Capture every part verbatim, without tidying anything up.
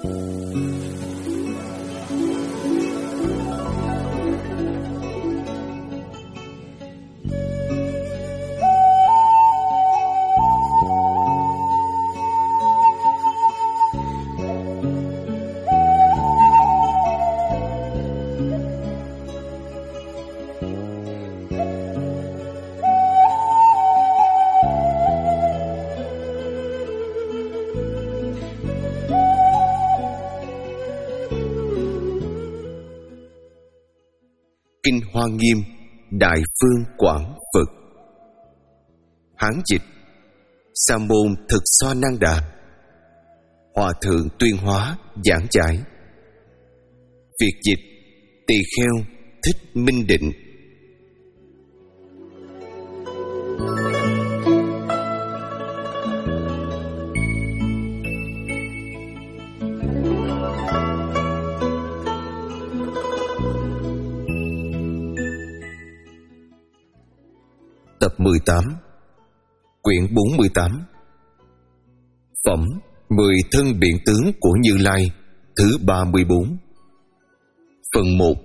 Kinh Hoa Nghiêm Đại Phương Quảng Phật. Hán dịch Sa môn Thực Xoa Năng Đà. Hòa thượng Tuyên Hóa giảng giải. Việt dịch Tỳ Kheo Thích Minh Định. Tập mười tám, quyển bốn mươi tám. Phẩm Mười Thân Biện Tướng của Như Lai, thứ ba mươi bốn. Phần một.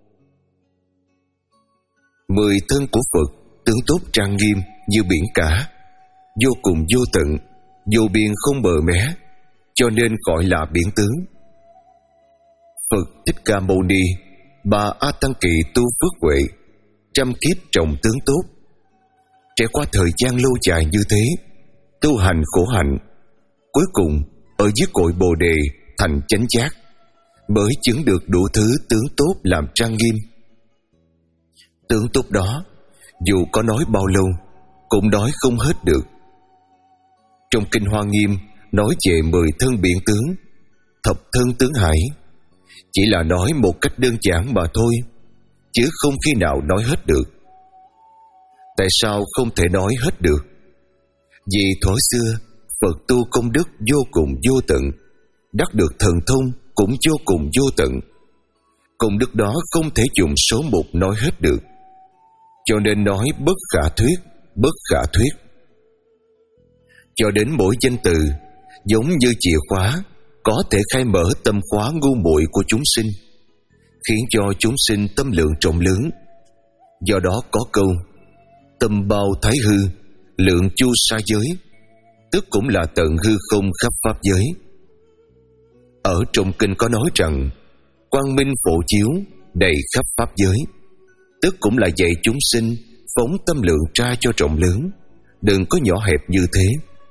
Mười thân của Phật tướng tốt trang nghiêm như biển cả, vô cùng vô tận, vô biên không bờ mé, cho nên gọi là biển tướng. Phật Thích Ca Mâu Ni ba A Tăng Kỳ tu phước huệ, trăm kiếp trồng tướng tốt. Trải qua thời gian lâu dài như thế, tu hành khổ hạnh, cuối cùng ở dưới cội Bồ Đề thành chánh giác, mới chứng được đủ thứ tướng tốt làm trang nghiêm. Tướng tốt đó, dù có nói bao lâu, cũng nói không hết được. Trong Kinh Hoa Nghiêm nói về mười thân biện tướng, thập thân tướng hải, chỉ là nói một cách đơn giản mà thôi, chứ không khi nào nói hết được. Tại sao không thể nói hết được? Vì thuở xưa Phật tu công đức vô cùng vô tận, đắc được thần thông cũng vô cùng vô tận. Công đức đó không thể dùng số một nói hết được, cho nên nói bất khả thuyết, bất khả thuyết. Cho đến mỗi danh từ giống như chìa khóa, có thể khai mở tâm khóa ngu muội của chúng sinh, khiến cho chúng sinh tâm lượng rộng lớn. Do đó có câu tâm bao thái hư, lượng chu sa giới, tức cũng là tận hư không khắp pháp giới. Ở trong kinh có nói rằng quang minh phổ chiếu đầy khắp pháp giới, tức cũng là dạy chúng sinh phóng tâm lượng ra cho rộng lớn, đừng có nhỏ hẹp như thế.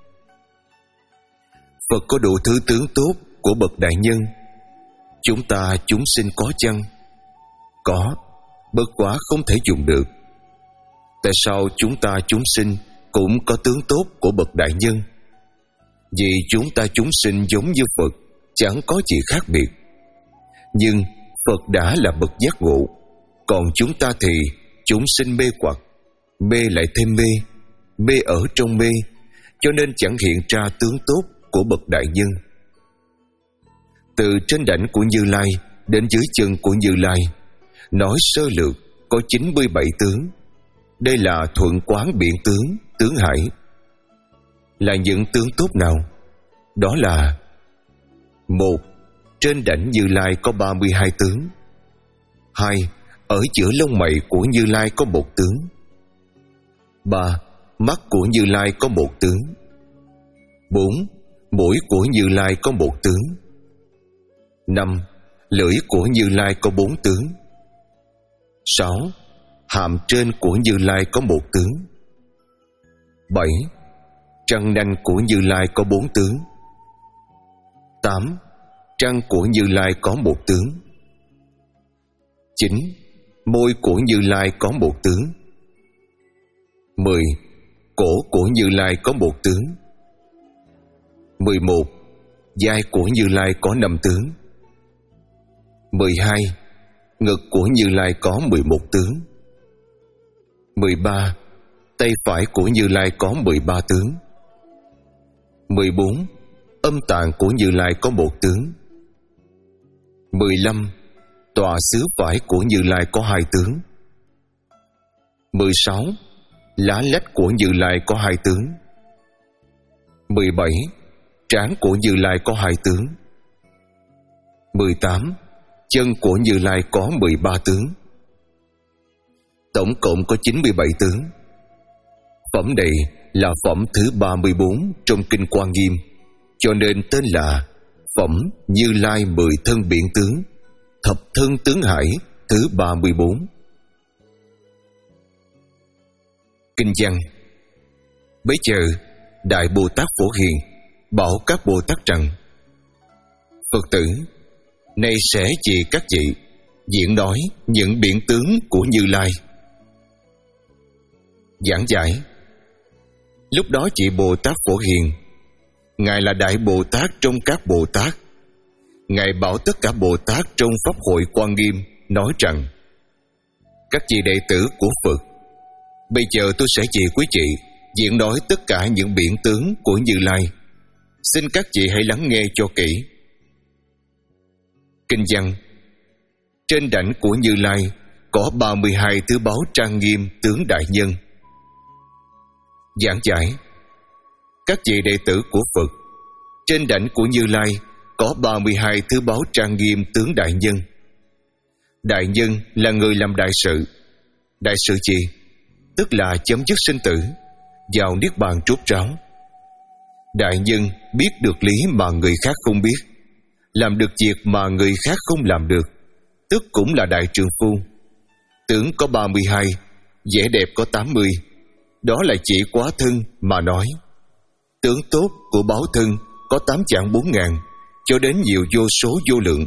Phật có đủ thứ tướng tốt của bậc đại nhân, chúng ta chúng sinh có chăng? Có, bất quá không thể dùng được. Tại sao chúng ta chúng sinh cũng có tướng tốt của bậc đại nhân? Vì chúng ta chúng sinh giống như Phật, chẳng có gì khác biệt. Nhưng Phật đã là bậc giác ngộ, còn chúng ta thì chúng sinh mê hoặc, mê lại thêm mê, mê ở trong mê, cho nên chẳng hiện ra tướng tốt của bậc đại nhân. Từ trên đảnh của Như Lai đến dưới chân của Như Lai, nói sơ lược có chín mươi bảy tướng. Đây là thuận quán biện tướng, tướng hải. Là những tướng tốt nào? Đó là: một. Trên đảnh Như Lai có ba mươi hai tướng. Hai. Ở giữa lông mày của Như Lai có một tướng. Ba. Mắt của Như Lai có một tướng. Bốn. Mũi của Như Lai có một tướng. Năm. Lưỡi của Như Lai có bốn tướng. Sáu. Hàm trên của Như Lai có một tướng. Bảy. Răng nanh của Như Lai có bốn tướng. Tám. Răng của Như Lai có một tướng. Chín. Môi của Như Lai có một tướng. Mười. Cổ của Như Lai có một tướng. Mười một. Vai của Như Lai có năm tướng. Mười hai. Ngực của Như Lai có mười một tướng. Mười ba. Tay phải của Như Lai có mười ba tướng. Mười bốn. Âm tạng của Như Lai có một tướng. Mười lăm. Tọa xứ phải của Như Lai có hai tướng. Mười sáu. Lá lách của Như Lai có hai tướng. Mười bảy. Trán của Như Lai có hai tướng. mười tám. Chân của Như Lai có mười ba tướng. Tổng cộng có chín mươi bảy tướng. Phẩm này là phẩm thứ ba mươi bốn trong Kinh Quan Nghiêm, cho nên tên là Phẩm Như Lai mười thân biện tướng, thập thân tướng hải thứ ba mươi bốn. Kinh văn. Bấy giờ Đại Bồ Tát Phổ Hiền bảo các Bồ Tát rằng: Phật tử, nay sẽ vì các vị diễn nói những biện tướng của Như Lai. Giảng giải. Lúc đó vị Bồ Tát Phổ Hiền, Ngài là Đại Bồ Tát trong các Bồ Tát, Ngài bảo tất cả Bồ Tát trong Pháp hội Quan Nghiêm nói rằng: Các vị đệ tử của Phật, bây giờ tôi sẽ vì quý vị diễn nói tất cả những biện tướng của Như Lai. Xin các vị hãy lắng nghe cho kỹ. Kinh văn. Trên đảnh của Như Lai có ba mươi hai thứ báu trang nghiêm tướng đại nhân. Giảng giải. Các vị đệ tử của Phật, trên đảnh của Như Lai có ba mươi hai thứ báu trang nghiêm tướng đại nhân. Đại nhân là người làm đại sự. Đại sự gì? Tức là chấm dứt sinh tử, vào niết bàn rốt ráo. Đại nhân biết được lý mà người khác không biết, làm được việc mà người khác không làm được, tức cũng là đại trượng phu. Tướng có ba mươi hai, vẻ đẹp có tám mươi. Đó là chỉ quá thân mà nói. Tướng tốt của báo thân có tám vạn bốn ngàn, cho đến nhiều vô số vô lượng.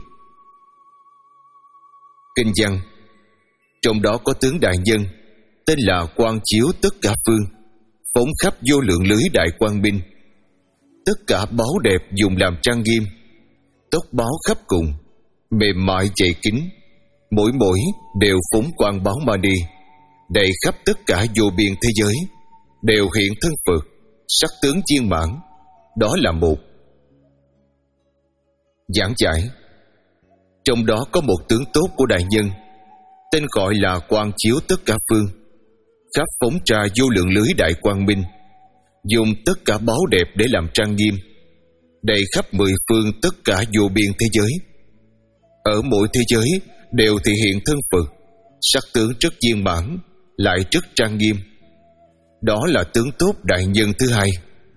Kinh văn. Trong đó có tướng đại nhân, tên là quang chiếu tất cả phương, phóng khắp vô lượng lưới đại quang minh. Tất cả báu đẹp dùng làm trang nghiêm, tóc báo khắp cùng, mềm mại dày kín, mỗi mỗi đều phóng quang báo mani, đầy khắp tất cả vô biên thế giới, đều hiện thân Phật, sắc tướng viên mãn. Đó là một. Giảng giải. Trong đó có một tướng tốt của đại nhân, tên gọi là quang chiếu tất cả phương, khắp phóng ra vô lượng lưới đại quang minh, dùng tất cả báu đẹp để làm trang nghiêm, đầy khắp mười phương tất cả vô biên thế giới. Ở mỗi thế giới đều thể hiện thân Phật, sắc tướng rất viên mãn, lại rất trang nghiêm. Đó là tướng tốt đại nhân thứ hai.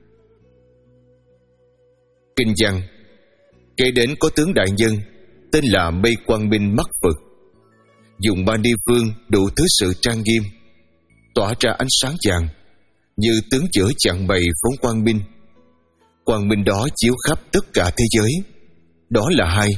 Kinh văn. Kế đến có tướng đại nhân, tên là mây quang minh mắt Phật, dùng ba ni phương đủ thứ sự trang nghiêm, tỏa ra ánh sáng vàng, như tướng chữa chặn bày phóng quang minh. Quang minh đó chiếu khắp tất cả thế giới. Đó là hai.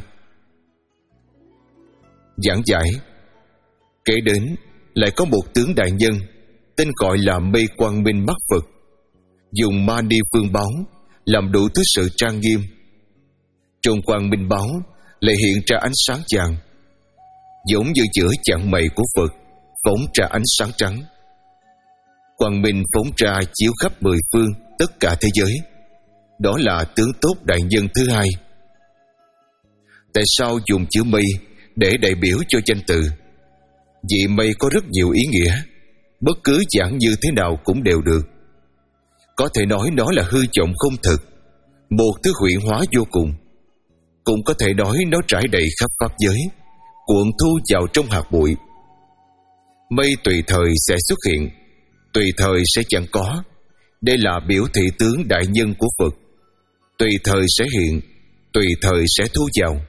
Giảng giải. Kế đến lại có một tướng đại nhân, tên gọi là mây quang minh mắt Phật, dùng ma ni phương báo làm đủ thứ sự trang nghiêm. Trong quang minh báo lại hiện ra ánh sáng vàng, giống như giữa chặng mày của Phật phóng ra ánh sáng trắng. Quang minh phóng ra chiếu khắp mười phương tất cả thế giới. Đó là tướng tốt đại nhân thứ hai. Tại sao dùng chữ mây để đại biểu cho danh từ? Vì mây có rất nhiều ý nghĩa, bất cứ giảng như thế nào cũng đều được. Có thể nói nó là hư vọng không thực, một thứ huyễn hóa vô cùng. Cũng có thể nói nó trải đầy khắp pháp giới, cuộn thu vào trong hạt bụi. Mây tùy thời sẽ xuất hiện, tùy thời sẽ chẳng có. Đây là biểu thị tướng đại nhân của Phật. Tùy thời sẽ hiện, tùy thời sẽ thu vào.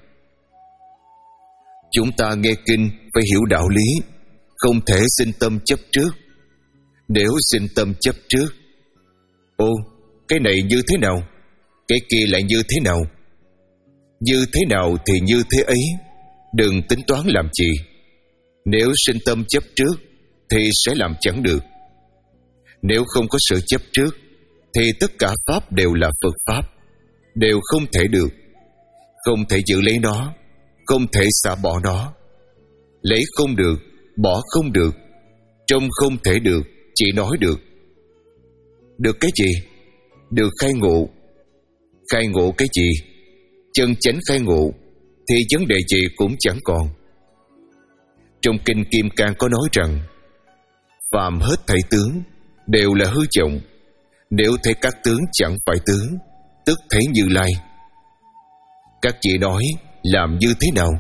Chúng ta nghe kinh phải hiểu đạo lý, không thể sinh tâm chấp trước. Nếu sinh tâm chấp trước, ô, cái này như thế nào, cái kia lại như thế nào, như thế nào thì như thế ấy, đừng tính toán làm gì. Nếu sinh tâm chấp trước thì sẽ làm chẳng được. Nếu không có sự chấp trước thì tất cả pháp đều là Phật pháp, đều không thể được. Không thể giữ lấy nó, không thể xả bỏ nó. Lấy không được, bỏ không được, trông không thể được, chỉ nói được. Được cái gì? Được khai ngộ. Khai ngộ cái gì? Chân chánh khai ngộ thì vấn đề gì cũng chẳng còn. Trong kinh Kim Cang có nói rằng phàm hết thảy tướng đều là hư vọng. Nếu thấy các tướng chẳng phải tướng, tức thấy Như Lai. Các vị nói làm như thế nào?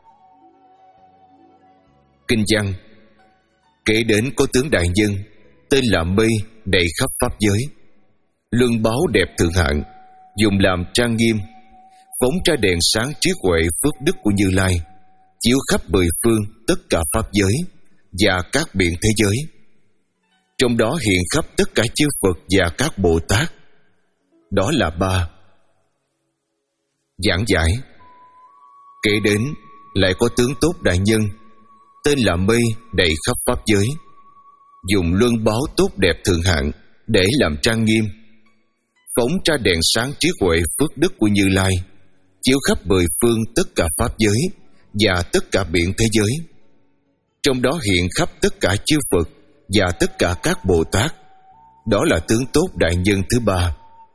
Kinh văn: Kể đến có tướng đại nhân tên là Mây, đầy khắp pháp giới, luân báo đẹp thượng hạng, dùng làm trang nghiêm, phóng ra đèn sáng trí huệ phước đức của Như Lai, chiếu khắp mười phương tất cả pháp giới và các biển thế giới. Trong đó hiện khắp tất cả chư Phật và các Bồ Tát. Đó là ba. Giảng giải: Kể đến lại có tướng tốt đại nhân tên là Mây, đầy khắp pháp giới, dùng luân báo tốt đẹp thượng hạng để làm trang nghiêm, phóng ra đèn sáng trí huệ phước đức của Như Lai, chiếu khắp mười phương tất cả pháp giới và tất cả biển thế giới. Trong đó hiện khắp tất cả chư Phật và tất cả các Bồ Tát. Đó là tướng tốt đại nhân thứ ba.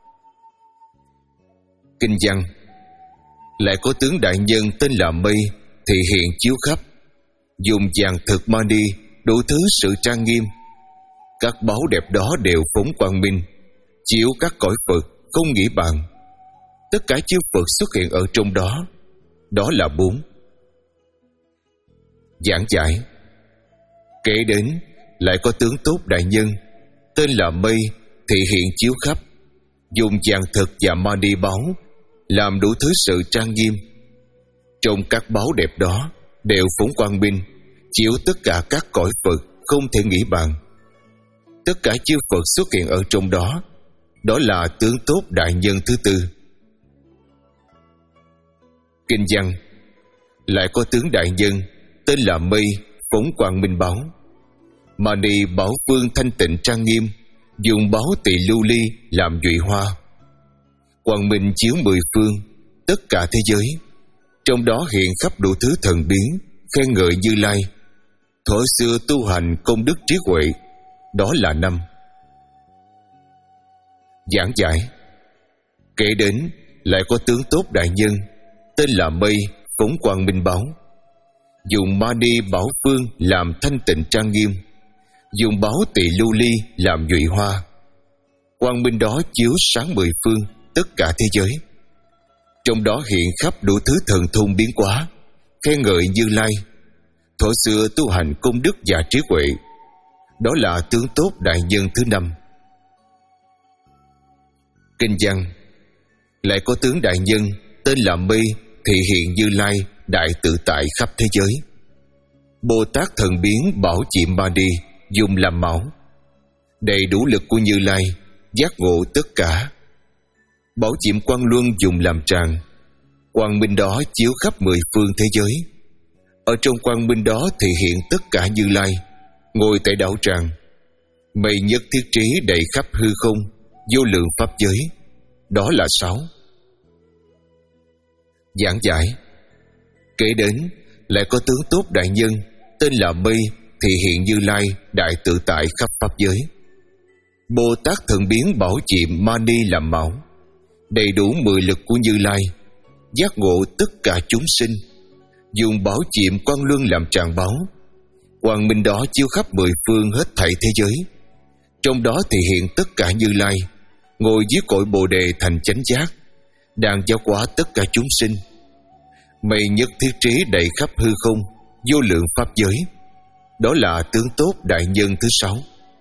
Kinh văn: Lại có tướng đại nhân tên là Mây, thị hiện chiếu khắp, dùng vàng thực mani đủ thứ sự trang nghiêm. Các báu đẹp đó đều phóng quang minh, chiếu các cõi Phật không nghĩ bàn. Tất cả chư Phật xuất hiện ở trong đó. Đó là bốn. Giảng giải: Kể đến lại có tướng tốt đại nhân tên là Mây, thị hiện chiếu khắp, dùng vàng thực và mani báu làm đủ thứ sự trang nghiêm. Trong các báu đẹp đó đều phóng quang minh, chiếu tất cả các cõi Phật không thể nghĩ bàn. Tất cả chư Phật xuất hiện ở trong đó. Đó là tướng tốt đại nhân thứ tư. Kinh văn: Lại có tướng đại nhân tên là Mây, phóng quang minh báu, mani bảo phương thanh tịnh trang nghiêm, dùng báu tỳ lưu ly làm nhụy hoa. Quang minh chiếu mười phương tất cả thế giới. Trong đó hiện khắp đủ thứ thần biến, khen ngợi Như Lai, thuở xưa tu hành công đức trí huệ. Đó là năm. Giảng giải: Kể đến lại có tướng tốt đại nhân tên là Mây, phóng quang minh báu, dùng mani bảo phương làm thanh tịnh trang nghiêm, dùng báu tỳ lưu ly làm nhụy hoa. Quang minh đó chiếu sáng mười phương tất cả thế giới. Trong đó hiện khắp đủ thứ thần thông biến hóa, khen ngợi Như Lai, thuở xưa tu hành công đức và trí huệ. Đó là tướng tốt đại nhân thứ năm. Kinh văn: Lại có tướng đại nhân tên là Mây, thị hiện Như Lai, đại tự tại khắp thế giới. Bồ Tát thần biến bảo chiệm mani dùng làm mão, đầy đủ lực của Như Lai, giác ngộ tất cả. Bảo chiệm quang luân dùng làm tràng, quang minh đó chiếu khắp mười phương thế giới. Ở trong quang minh đó thể hiện tất cả Như Lai, ngồi tại đạo tràng. Mây nhất thiết trí đầy khắp hư không, vô lượng pháp giới. Đó là sáu. Giảng giải: Kể đến lại có tướng tốt đại nhân tên là Mây, thị hiện Như Lai, đại tự tại khắp pháp giới. Bồ Tát thần biến bảo chiệm mani làm mão, đầy đủ mười lực của Như Lai, giác ngộ tất cả chúng sinh. Dùng bảo chiệm quang luân làm tràng báo, quang minh đó chiếu khắp mười phương hết thảy thế giới. Trong đó thể hiện tất cả Như Lai, ngồi dưới cội Bồ Đề thành chánh giác, đang giáo hóa tất cả chúng sinh. Mây nhất thiết trí đầy khắp hư không, vô lượng pháp giới. Đó là tướng tốt đại nhân thứ sáu.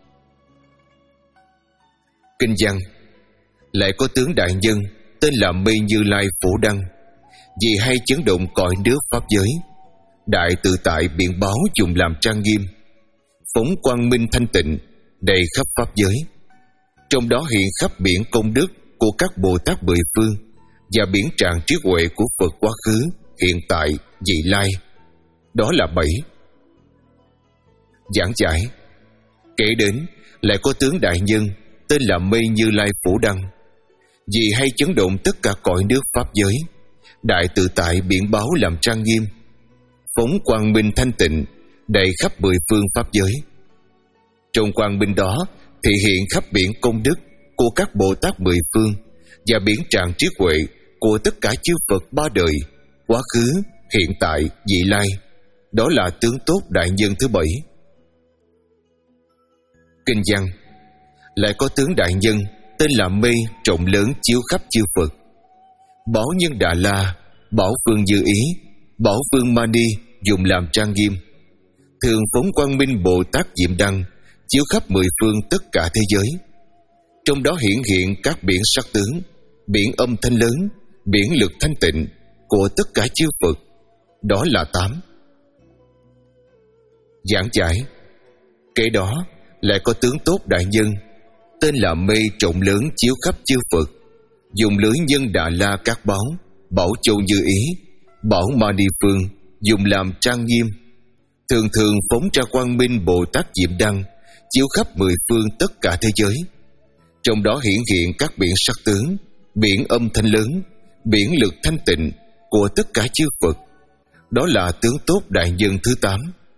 Kinh văn: Lại có tướng đại nhân tên là Mây Như Lai Phổ Đăng, vì hay chấn động cõi nước pháp giới, đại tự tại biện báo dùng làm trang nghiêm, phóng quang minh thanh tịnh đầy khắp pháp giới. Trong đó hiện khắp biển công đức của các Bồ Tát mười phương và biển tràng trí huệ của Phật quá khứ, hiện tại, vị lai. Đó là bảy. Giảng giải: Kể đến lại có tướng đại nhân tên là Mây Như Lai Phổ Đăng, vì hay chấn động tất cả cõi nước pháp giới, đại tự tại biển báo làm trang nghiêm, phóng quang minh thanh tịnh đầy khắp mười phương pháp giới. Trong quang minh đó thể hiện khắp biển công đức của các Bồ Tát mười phương và biển tràng trí huệ của tất cả chư Phật ba đời, quá khứ, hiện tại, vị lai. Đó là tướng tốt đại nhân thứ bảy. Kinh văn: Lại có tướng đại nhân tên là Mây rộng lớn chiếu khắp chư Phật, bảo nhân Đà La bảo phương Như Ý, bảo phương Mani dùng làm trang nghiêm. Thường phóng quang minh Bồ Tát Diệm Đăng chiếu khắp mười phương tất cả thế giới. Trong đó hiển hiện các biển sắc tướng, biển âm thanh lớn, biển lực thanh tịnh của tất cả chư Phật. Đó là tám. Giảng giải. Kể đó lại có tướng tốt đại nhân, tên là mây rộng lớn chiếu khắp chư Phật, dùng lưới nhân Đà La các báo, bảo châu Như Ý, bảo Mani Phương dùng làm trang nghiêm. Thường thường phóng ra quang minh Bồ Tát Diệm Đăng chiếu khắp mười phương tất cả thế giới. Trong đó hiển hiện các biển sắc tướng, biển âm thanh lớn, biển lực thanh tịnh của tất cả chư Phật. Đó là tướng tốt đại nhân thứ tám.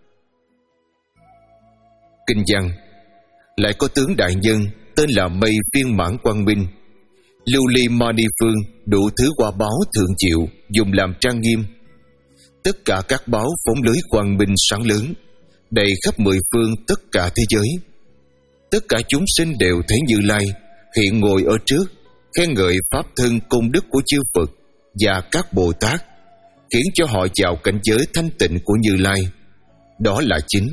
Kinh văn. Lại có tướng đại nhân tên là mây viên mãn quang minh, lưu ly Mani Phương đủ thứ hoa báo thượng triệu dùng làm trang nghiêm. Tất cả các báo phóng lưới quang minh sáng lớn, đầy khắp mười phương tất cả thế giới. Tất cả chúng sinh đều thấy Như Lai hiện ngồi ở trước, khen ngợi pháp thân công đức của chư Phật và các Bồ Tát, khiến cho họ vào cảnh giới thanh tịnh của Như Lai. Đó là chính.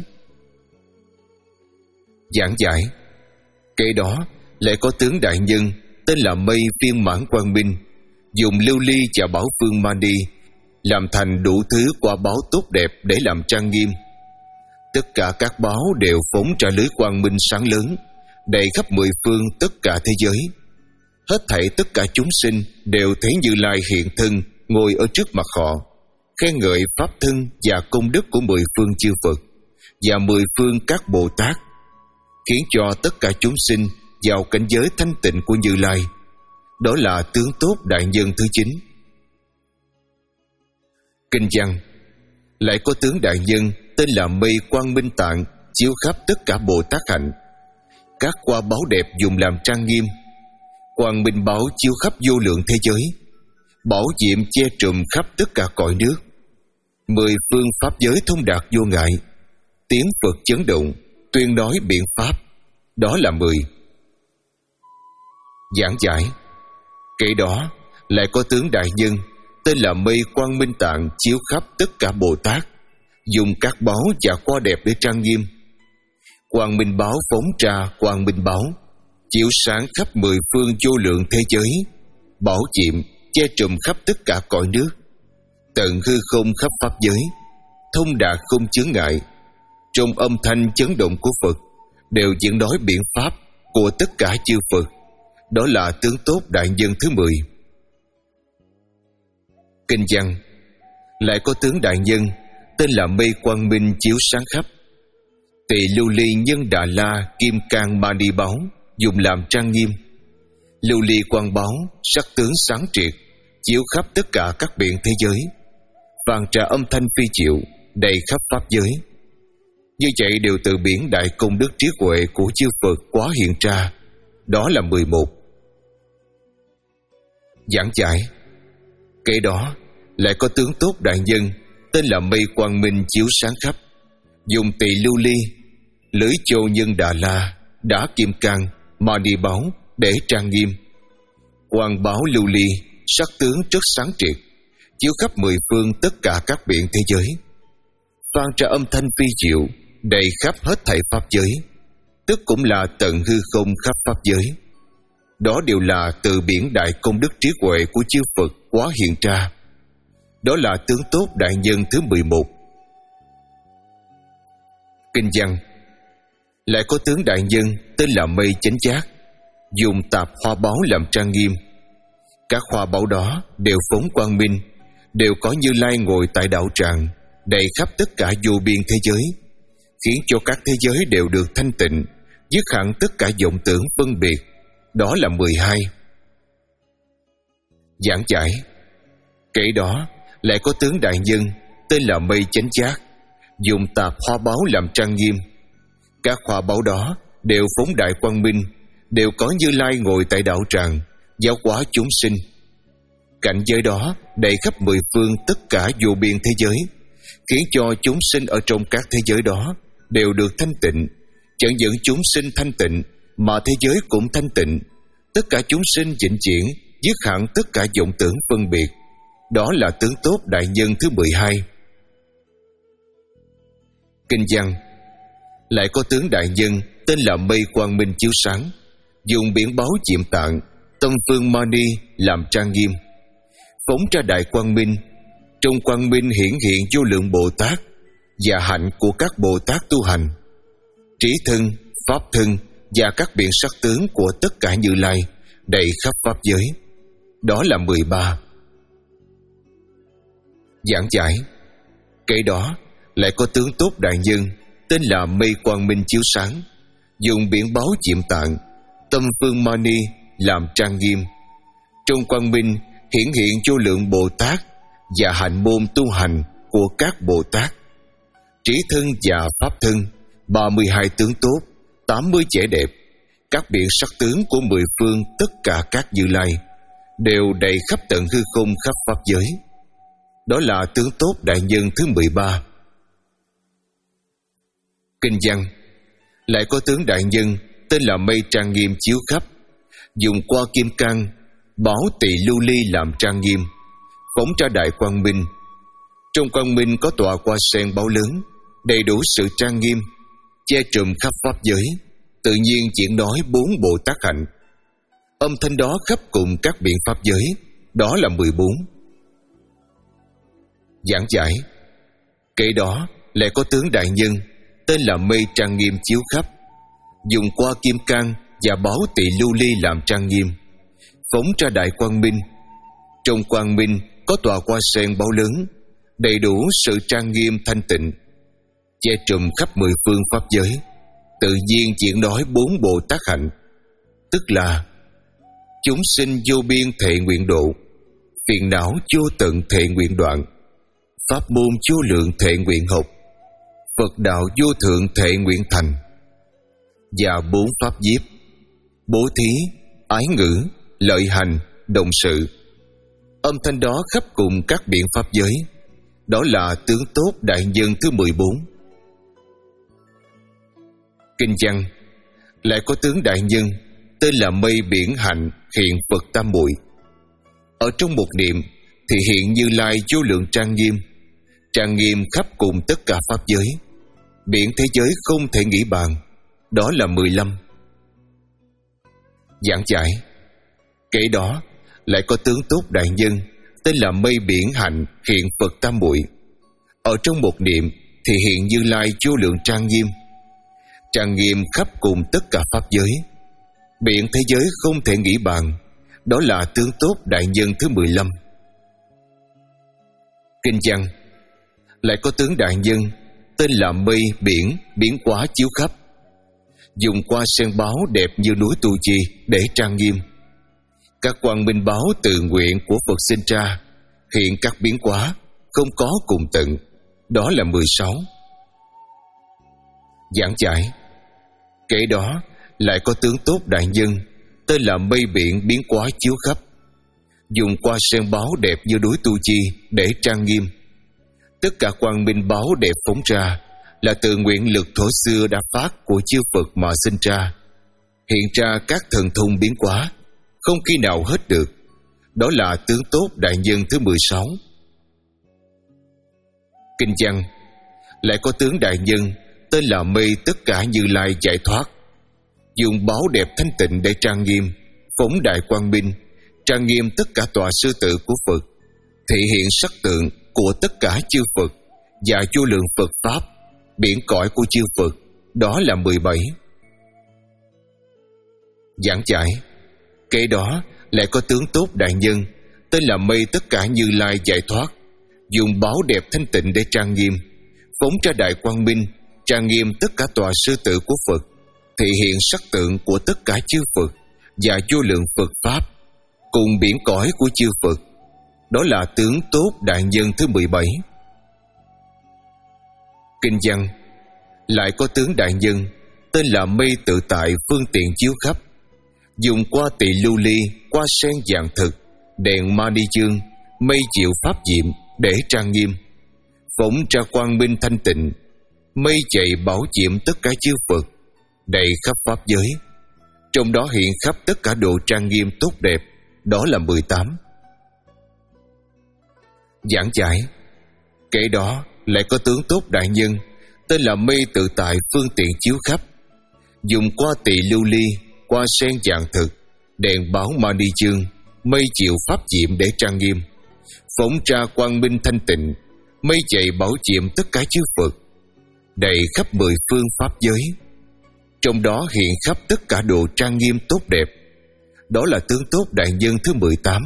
Giảng giải. Kế đó lại có tướng đại nhân tên là mây viên mãn quang minh, dùng lưu ly và bảo phương Mani làm thành đủ thứ quả báo tốt đẹp để làm trang nghiêm. Tất cả các báo đều phóng ra lưới quang minh sáng lớn, đầy khắp mười phương tất cả thế giới. Hết thảy tất cả chúng sinh đều thấy Như Lai hiện thân ngồi ở trước mặt họ, khen ngợi pháp thân và công đức của mười phương chư Phật và mười phương các Bồ Tát, khiến cho tất cả chúng sinh vào cảnh giới thanh tịnh của Như Lai. Đó là tướng tốt đại nhân thứ chín. Kinh văn. Lại có tướng đại nhân tên là mây quang minh tạng chiếu khắp tất cả Bồ Tát hạnh. Các hoa báo đẹp dùng làm trang nghiêm. Quang minh báo chiếu khắp vô lượng thế giới, bảo diệm che trùm khắp tất cả cõi nước. Mười phương pháp giới thông đạt vô ngại, tiếng Phật chấn động, tuyên nói biện pháp. Đó là mười. Giảng giải. Kể đó lại có tướng đại nhân tên là mây quang minh tạng chiếu khắp tất cả Bồ Tát, dùng các báo và hoa đẹp để trang nghiêm. Quang minh báo phóng ra quang minh báo chiếu sáng khắp mười phương vô lượng thế giới, bảo diệm che trùm khắp tất cả cõi nước, tận hư không khắp pháp giới, thông đạt không chướng ngại. Trong âm thanh chấn động của Phật đều diễn nói biện pháp của tất cả chư Phật. Đó là tướng tốt đại nhân thứ mười. Kinh văn. Lại có tướng đại nhân tên là mây quang minh chiếu sáng khắp. Tỳ lưu ly nhân Đà La kim cang Mani báo dùng làm trang nghiêm. Lưu ly quang báo sắc tướng sáng triệt chiếu khắp tất cả các biển thế giới, vàng trà âm thanh phi diệu đầy khắp pháp giới. Như vậy đều từ biển đại công đức trí huệ của chư Phật quá hiện ra. Đó là mười một. Giảng giải. Kể đó lại có tướng tốt đại nhân tên là mây quang minh chiếu sáng khắp, dùng tỳ lưu ly, lưới châu nhân Đà La, đá kim cang, Mani báo để trang nghiêm. Quang báo lưu ly sắc tướng rất sáng triệt, chiếu khắp mười phương tất cả các biển thế giới, vang ra âm thanh phi diệu đầy khắp hết thảy pháp giới, tức cũng là tận hư không khắp pháp giới. Đó đều là từ biển đại công đức trí huệ của chư Phật quá hiện ra. Đó là tướng tốt đại nhân thứ mười một. Kinh văn. Lại có tướng đại nhân tên là mây chánh giác, dùng tạp hoa báo làm trang nghiêm. Các hoa báo đó đều phóng quang minh, đều có Như Lai ngồi tại đạo tràng, đầy khắp tất cả vô biên thế giới, khiến cho các thế giới đều được thanh tịnh, dứt hẳn tất cả vọng tưởng phân biệt. Đó là mười hai. Giảng giải. Kể đó lại có tướng đại nhân tên là mây chánh giác, dùng tạp hoa báo làm trang nghiêm. Các hoa báo đó đều phóng đại quang minh, đều có Như Lai ngồi tại đạo tràng, giáo hóa chúng sinh. Cảnh giới đó đầy khắp mười phương tất cả vô biên thế giới, khiến cho chúng sinh ở trong các thế giới đó đều được thanh tịnh. Chẳng những chúng sinh thanh tịnh mà thế giới cũng thanh tịnh. Tất cả chúng sinh vĩnh viễn dứt hẳn tất cả vọng tưởng phân biệt. đó là tướng tốt đại nhân thứ mười hai. Kinh văn: lại có tướng đại nhân tên là mây quang minh chiếu sáng, dùng biển báo chiệm tạng tâm phương mani làm trang nghiêm, phóng ra đại quang minh. Trong quang minh hiển hiện vô lượng Bồ Tát và hạnh của các Bồ Tát tu hành, trí thân, pháp thân và các biện sắc tướng của tất cả Như Lai đầy khắp pháp giới. Đó là mười ba. Giảng giải: kế đó lại có tướng tốt đại nhân tên là mây quang minh chiếu sáng, dùng biển báo chiệm tạng tâm phương mani làm trang nghiêm. Trong quang minh hiển hiện vô lượng Bồ Tát và hạnh môn tu hành của các Bồ Tát, trí thân và pháp thân, ba mươi hai tướng tốt, tám mươi vẻ đẹp, các biện sắc tướng của mười phương tất cả các Như Lai đều đầy khắp tận hư không khắp pháp giới. Đó là tướng tốt đại nhân thứ mười ba. Kinh văn: lại có tướng đại nhân tên là mây trang nghiêm chiếu khắp, dùng qua kim cang bảo tỳ lưu ly làm trang nghiêm, phóng ra đại quang minh. Trong quang minh có tòa hoa sen báo lớn, đầy đủ sự trang nghiêm, che trùm khắp pháp giới, tự nhiên diễn nói bốn Bồ Tát hạnh. Âm thanh đó khắp cùng các biện pháp giới. Đó là mười bốn. Giảng giải: kế đó lại có tướng đại nhân tên là mây trang nghiêm chiếu khắp, dùng qua kim cang và báo tỳ lưu ly làm trang nghiêm, phóng ra đại quang minh. Trong quang minh có tòa hoa sen báo lớn, đầy đủ sự trang nghiêm thanh tịnh, che trùm khắp mười phương pháp giới, tự nhiên diễn nói bốn Bồ Tát hạnh, tức là chúng sinh vô biên thệ nguyện độ, phiền não vô tận thệ nguyện đoạn, pháp môn vô lượng thệ nguyện học, Phật đạo vô thượng thệ nguyện thành, và bốn pháp diếp: bố thí, ái ngữ, lợi hành, động sự. Âm thanh đó khắp cùng các biện pháp giới. Đó là tướng tốt đại nhân thứ mười bốn. Kinh văn: lại có tướng đại nhân tên là mây biển hạnh hiện Phật tam muội. Ở trong một niệm thì hiện Như Lai vô lượng trang nghiêm, trang nghiêm khắp cùng tất cả pháp giới, biển thế giới không thể nghĩ bàn. Đó là mười lăm. Giảng giải: kế đó lại có tướng tốt đại nhân tên là mây biển hạnh hiện Phật tam muội. Ở trong một niệm thì hiện Như Lai vô lượng trang nghiêm, trang nghiêm khắp cùng tất cả pháp giới, biển thế giới không thể nghĩ bàn. Đó là tướng tốt đại nhân thứ mười lăm. Kinh văn: lại có tướng đại nhân tên là mây biển biến hóa chiếu khắp, dùng qua sen báo đẹp như núi Tu Chi để trang nghiêm. Các quang minh báo từ nguyện của Phật sinh ra, hiện các biến hóa không có cùng tận. Đó là mười sáu. Giảng giải: kế đó lại có tướng tốt đại nhân tên là mây biển biến hóa chiếu khắp, dùng qua sen báo đẹp như núi Tu Chi để trang nghiêm. Tất cả quang minh báo đẹp phóng ra là từ nguyện lực thuở xưa đã phát của chư Phật mà sinh ra, hiện ra các thần thông biến hóa không khi nào hết được. Đó là tướng tốt đại nhân thứ mười sáu. Kinh văn: lại có tướng đại nhân tên là mây tất cả Như Lai giải thoát, dùng báo đẹp thanh tịnh để trang nghiêm, phóng đại quang minh, trang nghiêm tất cả tòa sư tự của Phật, thị hiện sắc tượng của tất cả chư Phật và vô lượng Phật pháp, biển cõi của chư Phật. Đó là mười bảy. Giảng giải: kế đó lại có tướng tốt đại nhân tên là mây tất cả Như Lai giải thoát, dùng báo đẹp thanh tịnh để trang nghiêm, phóng ra đại quang minh, trang nghiêm tất cả tòa sư tự của Phật, thị hiện sắc tượng của tất cả chư Phật và vô lượng Phật pháp, cùng biển cõi của chư Phật. Đó là tướng tốt đại nhân thứ mười bảy. Kinh văn: lại có tướng đại nhân tên là mây tự tại phương tiện chiếu khắp, dùng qua tỳ lưu ly, qua sen vàng thực, đèn mani chương, mây chịu pháp diệm để trang nghiêm, phóng ra quang minh thanh tịnh, mây chạy bảo diệm tất cả chư Phật, đầy khắp pháp giới. Trong đó hiện khắp tất cả độ trang nghiêm tốt đẹp. Đó là mười tám. Giảng giải. Kể đó lại có tướng tốt đại nhân tên là mây tự tại phương tiện chiếu khắp, dùng qua tỳ lưu ly, qua sen dạng thực, đèn báo mani chương, mây chịu pháp diệm để trang nghiêm, phóng ra quang minh thanh tịnh, mây chạy bảo diệm tất cả chư Phật, đầy khắp mười phương pháp giới. Trong đó hiện khắp tất cả độ trang nghiêm tốt đẹp. Đó là tướng tốt đại nhân thứ mười tám.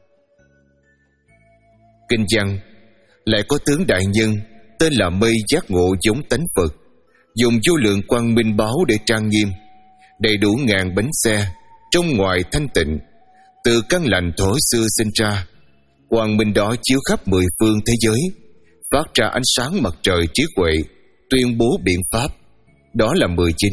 Kinh văn. Lại có tướng đại nhân tên là mây giác ngộ giống tánh Phật, dùng vô lượng quang minh báo để trang nghiêm, đầy đủ ngàn bánh xe, trong ngoài thanh tịnh, từ căn lành thổ xưa sinh ra. Quang minh đó chiếu khắp mười phương thế giới, phát ra ánh sáng mặt trời trí huệ, tuyên bố biện pháp. Đó là mười chín.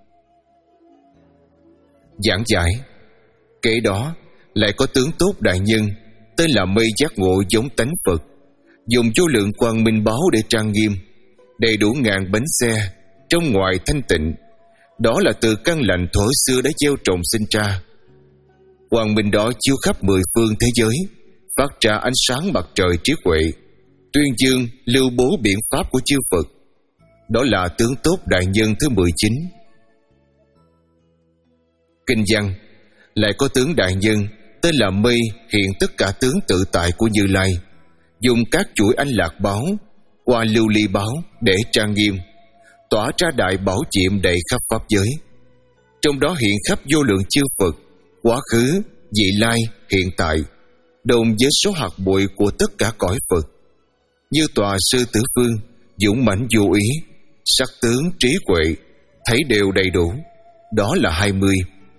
Giảng giải. Kể đó lại có tướng tốt đại nhân tên là mây giác ngộ giống tánh Phật, dùng vô lượng quang minh báo để trang nghiêm, đầy đủ ngàn bánh xe, trong ngoài thanh tịnh. Đó là từ căn lành thổ xưa đã gieo trồng sinh ra. Quang minh đó chiếu khắp mười phương thế giới, phát ra ánh sáng mặt trời trí huệ, tuyên dương lưu bố biện pháp của chư Phật. Đó là tướng tốt đại nhân thứ mười chín. Kinh văn. Lại có tướng đại nhân tên là mây hiện tất cả tướng tự tại của Như Lai, dùng các chuỗi anh lạc báo, qua lưu ly báo để trang nghiêm, tỏa ra đại bảo diệm đầy khắp pháp giới. Trong đó hiện khắp vô lượng chư Phật, quá khứ, vị lai, hiện tại, đồng với số hạt bụi của tất cả cõi Phật, như tòa sư tử phương, dũng mãnh vô ý, sắc tướng trí huệ, thấy đều đầy đủ. Đó là hai mươi.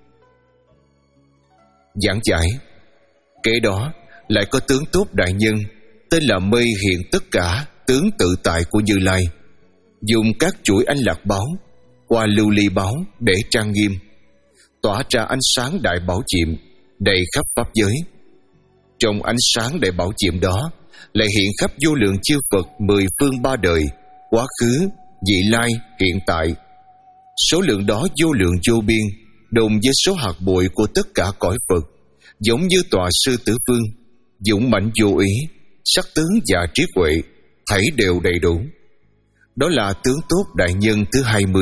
Giảng giải. Kể đó lại có tướng tốt đại nhân tên là mây hiện tất cả tướng tự tại của Như Lai, dùng các chuỗi anh lạc báo, qua lưu ly báo để trang nghiêm, tỏa ra ánh sáng đại bảo diệm đầy khắp pháp giới. Trong ánh sáng đại bảo diệm đó lại hiện khắp vô lượng chư Phật mười phương ba đời, quá khứ, vị lai, hiện tại. Số lượng đó vô lượng vô biên, đồng với số hạt bụi của tất cả cõi Phật, giống như tòa sư tử phương, dũng mãnh vô ý, sắc tướng và trí huệ, thảy đều đầy đủ. Đó là tướng tốt đại nhân thứ hai mươi.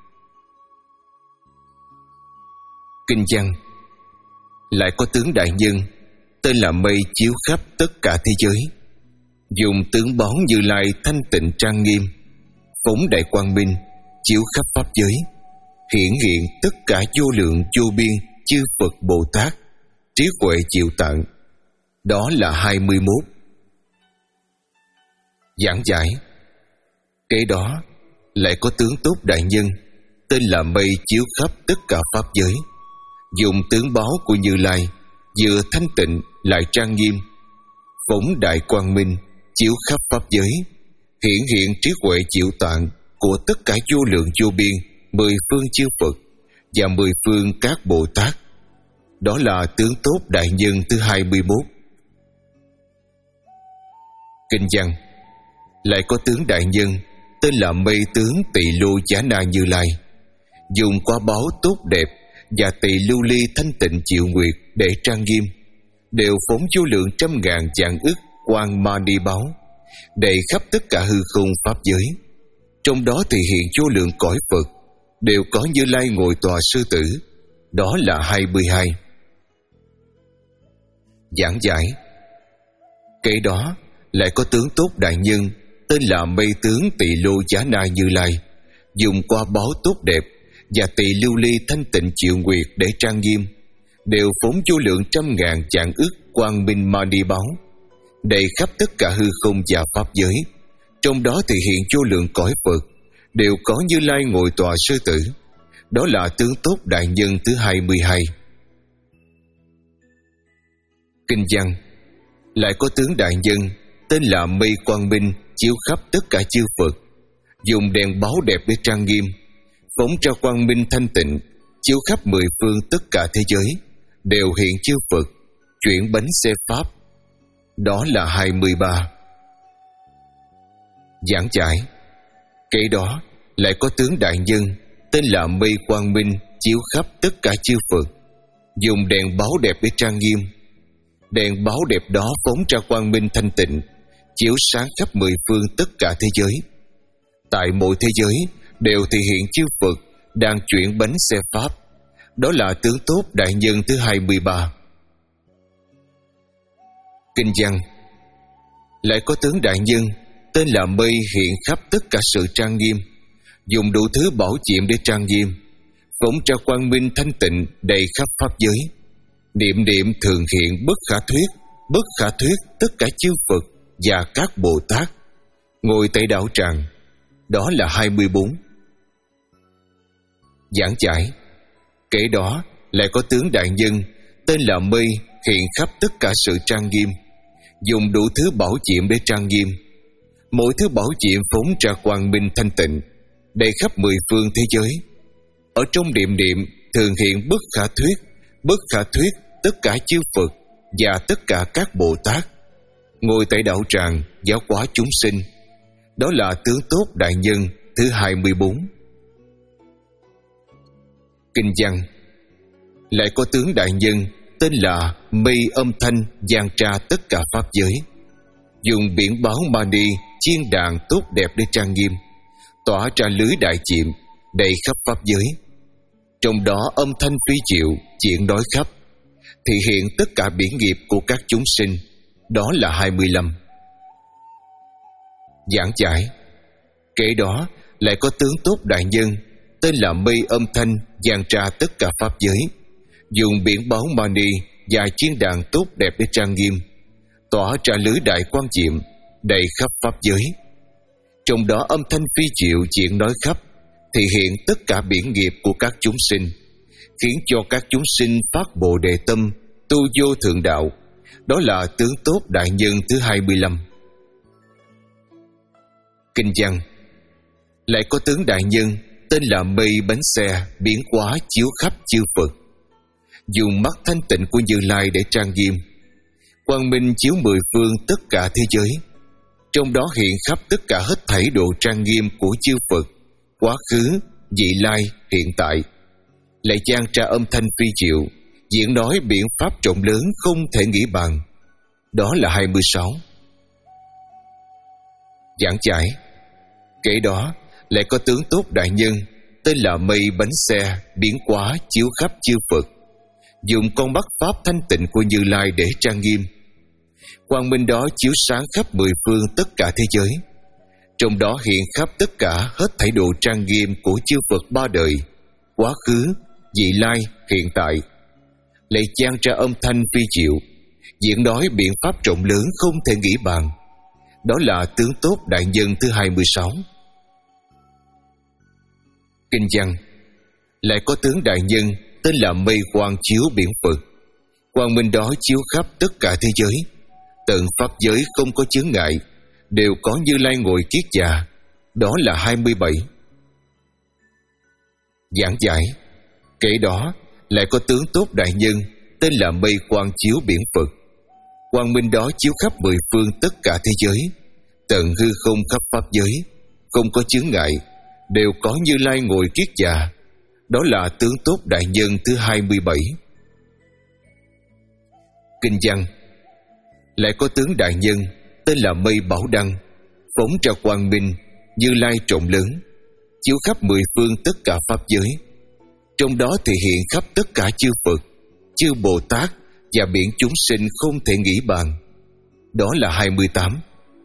Kinh văn. Lại có tướng đại nhân tên là mây chiếu khắp tất cả thế giới, dùng tướng báo Như Lai thanh tịnh trang nghiêm, phóng đại quang minh chiếu khắp pháp giới, hiển hiện tất cả vô lượng vô biên chư Phật Bồ Tát, trí huệ diệu tạng. Đó là hai mươi mốt. Giảng giải. Kế đó lại có tướng tốt đại nhân tên là mây chiếu khắp tất cả pháp giới, dùng tướng báo của Như Lai vừa thanh tịnh lại trang nghiêm, phóng đại quang minh chiếu khắp pháp giới, hiển hiện trí huệ diệu tạng của tất cả vô lượng vô biên mười phương chư Phật và mười phương các Bồ Tát. Đó là tướng tốt đại nhân thứ hai mươi mốt. Kinh văn. Lại có tướng đại nhân tên là mây tướng tỳ lô giá na Như Lai, dùng quả báo tốt đẹp và tỳ lưu ly thanh tịnh diệu nguyệt để trang nghiêm, đều phóng vô lượng trăm ngàn vạn ức quang mani báo, đầy khắp tất cả hư không pháp giới. Trong đó thì hiện vô lượng cõi Phật, đều có Như Lai ngồi tòa sư tử. Đó là hai mươi hai. Giảng giải. Kể đó lại có tướng tốt đại nhân tên là mây tướng tỳ lô giá na Như Lai, dùng qua báo tốt đẹp và tỳ lưu ly thanh tịnh diệu nguyệt để trang nghiêm, đều phóng vô lượng trăm ngàn vạn ức quang minh mani báo, đầy khắp tất cả hư không và pháp giới. Trong đó thì hiện vô lượng cõi Phật, đều có Như Lai ngồi tòa sư tử. Đó là tướng tốt đại nhân thứ hai mươi hai. Kinh văn. Lại có tướng đại nhân tên là mây quang minh chiếu khắp tất cả chư Phật, dùng đèn báo đẹp để trang nghiêm, phóng ra quang minh thanh tịnh chiếu khắp mười phương tất cả thế giới, đều hiện chư Phật, chuyển bánh xe pháp. Đó là hai mươi ba. Giảng giải. Kể đó lại có tướng đại nhân tên là mây quang minh chiếu khắp tất cả chư Phật, dùng đèn báo đẹp để trang nghiêm. Đèn báo đẹp đó phóng ra quang minh thanh tịnh chiếu sáng khắp mười phương tất cả thế giới. Tại mỗi thế giới đều thể hiện chư Phật đang chuyển bánh xe Pháp. Đó là tướng tốt đại nhân thứ hai mươi ba. Kinh văn. Lại có tướng đại nhân tên là mây hiện khắp tất cả sự trang nghiêm, dùng đủ thứ bảo chiệm để trang nghiêm, phóng ra quang minh thanh tịnh đầy khắp pháp giới. Niệm niệm thường hiện bất khả thuyết, bất khả thuyết tất cả chư Phật và các Bồ Tát ngồi tại đạo tràng. Đó là hai mươi bốn. Giảng giải. Kể đó lại có tướng đại nhân tên là mây hiện khắp tất cả sự trang nghiêm, dùng đủ thứ bảo chiệm để trang nghiêm. Mỗi thứ bảo chiệm phóng ra quang minh thanh tịnh đầy khắp mười phương thế giới. Ở trong niệm niệm thường hiện bất khả thuyết, bất khả thuyết tất cả chư Phật và tất cả các Bồ Tát ngồi tại đạo tràng giáo hóa chúng sinh. Đó là tướng tốt đại nhân thứ hai mươi bốn. Kinh văn. Lại có tướng đại nhân tên là mây âm thanh giang tra tất cả pháp giới, dùng biển báo mani chiên đàn tốt đẹp để trang nghiêm, tỏa ra lưới đại chiệm đầy khắp pháp giới. Trong đó âm thanh phi diệu chuyện nói khắp, thể hiện tất cả biển nghiệp của các chúng sinh. Đó là hai mươi lăm. Giảng giải. Kể đó lại có tướng tốt đại nhân tên là mây âm thanh giang tra tất cả pháp giới, dùng biển báo mani và chiên đàn tốt đẹp để trang nghiêm, tỏa ra lưới đại quang diệm đầy khắp pháp giới. Trong đó âm thanh phi diệu chuyện nói khắp, thể hiện tất cả biển nghiệp của các chúng sinh, khiến cho các chúng sinh phát bồ đề tâm, tu vô thượng đạo. Đó là tướng tốt đại nhân thứ hai mươi lăm. Kinh văn. Lại có tướng đại nhân tên là mây bánh xe biến hóa chiếu khắp chư Phật, dùng mắt thanh tịnh của Như Lai để trang nghiêm, quang minh chiếu mười phương tất cả thế giới. Trong đó hiện khắp tất cả hết thảy độ trang nghiêm của chư Phật, quá khứ, vị lai, hiện tại. Lại chan tra âm thanh phi diệu, diễn nói biện pháp rộng lớn không thể nghĩ bàn. Đó là hai mươi sáu. Giảng giải. Kể đó lại có tướng tốt đại nhân tên là mây bánh xe biến hóa chiếu khắp chư Phật, dùng con mắt pháp thanh tịnh của Như Lai để trang nghiêm. Quang minh đó chiếu sáng khắp mười phương tất cả thế giới. Trong đó hiện khắp tất cả hết thảy độ trang nghiêm của chư Phật ba đời, quá khứ, vị lai, hiện tại. Lại chan ra âm thanh phi diệu, diễn nói biện pháp rộng lớn không thể nghĩ bàn. Đó là tướng tốt đại nhân thứ hai mươi sáu. Kinh văn. Lại có tướng đại nhân tên là mây quang chiếu biển Phật, quang minh đó chiếu khắp tất cả thế giới. Tận pháp giới không có chướng ngại, đều có Như Lai ngồi kiết già. Đó là hai mươi bảy. Giảng giải. Kể đó lại có tướng tốt đại nhân tên là mây quang chiếu biển Phật, quang minh đó chiếu khắp mười phương tất cả thế giới. Tận hư không khắp pháp giới không có chướng ngại, đều có Như Lai ngồi kiết già. Đó là tướng tốt đại nhân thứ hai mươi bảy. Kinh văn. Lại có tướng đại nhân tên là mây bảo đăng, phóng ra quang minh Như Lai rộng lớn, chiếu khắp mười phương tất cả pháp giới. Trong đó thể hiện khắp tất cả chư Phật, chư Bồ Tát và biển chúng sinh không thể nghĩ bàn. Đó là hai mươi tám.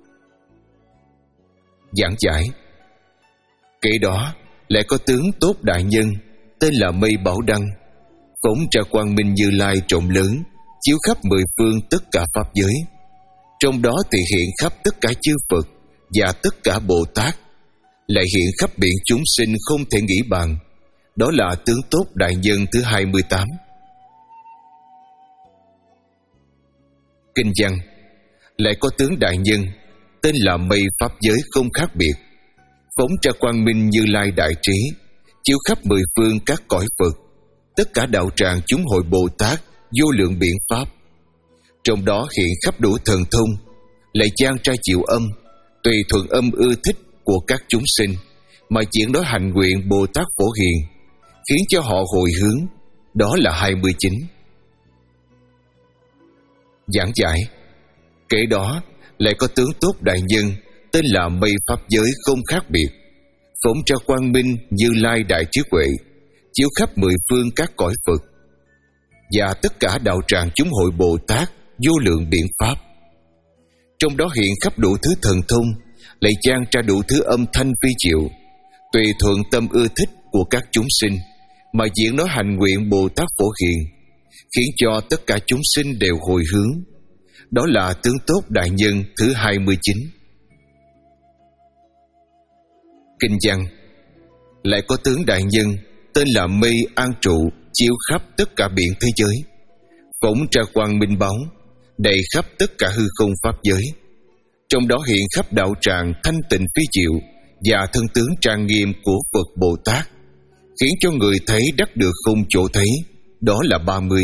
Giảng giải. Kể đó lại có tướng tốt đại nhân tên là mây bảo đăng, phóng ra quang minh Như Lai rộng lớn, chiếu khắp mười phương tất cả pháp giới. Trong đó thể hiện khắp tất cả chư Phật và tất cả Bồ Tát, lại hiện khắp biển chúng sinh không thể nghĩ bàn. Đó là tướng tốt đại nhân thứ hai mươi tám. Kinh văn. Lại có tướng đại nhân tên là mây pháp giới không khác biệt, phóng ra quang minh Như Lai đại trí, chiếu khắp mười phương các cõi Phật, tất cả đạo tràng chúng hội Bồ Tát vô lượng biện pháp. Trong đó hiện khắp đủ thần thông, lại chan tra chịu âm, tùy thuận âm ưa thích của các chúng sinh mà chuyển nói hành nguyện Bồ Tát Phổ Hiền, khiến cho họ hồi hướng. Đó là hai mươi chín. Giảng giải. Kế đó lại có tướng tốt đại nhân tên là mây pháp giới không khác biệt, phóng ra quang minh Như Lai đại trí huệ, chiếu khắp mười phương các cõi Phật, và tất cả đạo tràng chúng hội Bồ Tát vô lượng biện pháp. Trong đó hiện khắp đủ thứ thần thông, lại chan ra đủ thứ âm thanh vi diệu, tùy thuận tâm ưa thích của các chúng sinh mà diễn nói hành nguyện Bồ Tát Phổ Hiền, khiến cho tất cả chúng sinh đều hồi hướng. Đó là tướng tốt đại nhân thứ hai mươi chín. Kinh văn lại có tướng đại nhân tên là mây an trụ, chiếu khắp tất cả biển thế giới, phóng ra quang minh báu, đầy khắp tất cả hư không pháp giới. Trong đó hiện khắp đạo tràng thanh tịnh phi diệu và thân tướng trang nghiêm của Phật Bồ Tát, khiến cho người thấy đắc được không chỗ thấy. Đó là ba mươi.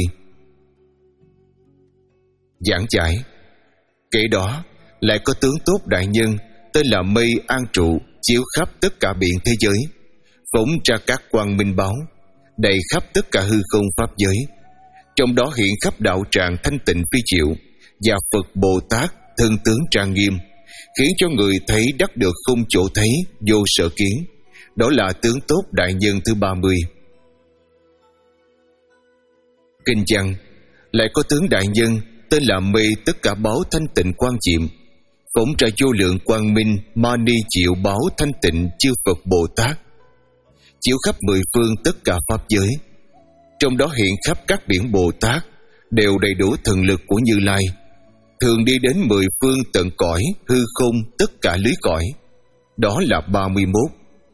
Giảng giải. Kể đó lại có tướng tốt đại nhân tên là mây an trụ, chiếu khắp tất cả biển thế giới, phóng ra các quang minh báu, đầy khắp tất cả hư không pháp giới. Trong đó hiện khắp đạo tràng thanh tịnh phi diệu và Phật Bồ Tát thân tướng trang nghiêm, khiến cho người thấy đắc được không chỗ thấy, vô sở kiến. Đó là tướng tốt đại nhân thứ ba mươi. Kinh văn lại có tướng đại nhân tên là mây tất cả báo thanh tịnh quang diệm, phóng ra vô lượng quang minh mani diệu báo thanh tịnh chư Phật Bồ Tát, chiếu khắp mười phương tất cả pháp giới. Trong đó hiện khắp các biển Bồ Tát đều đầy đủ thần lực của Như Lai, thường đi đến mười phương tận cõi hư không tất cả lưới cõi. Đó là ba mươi mốt.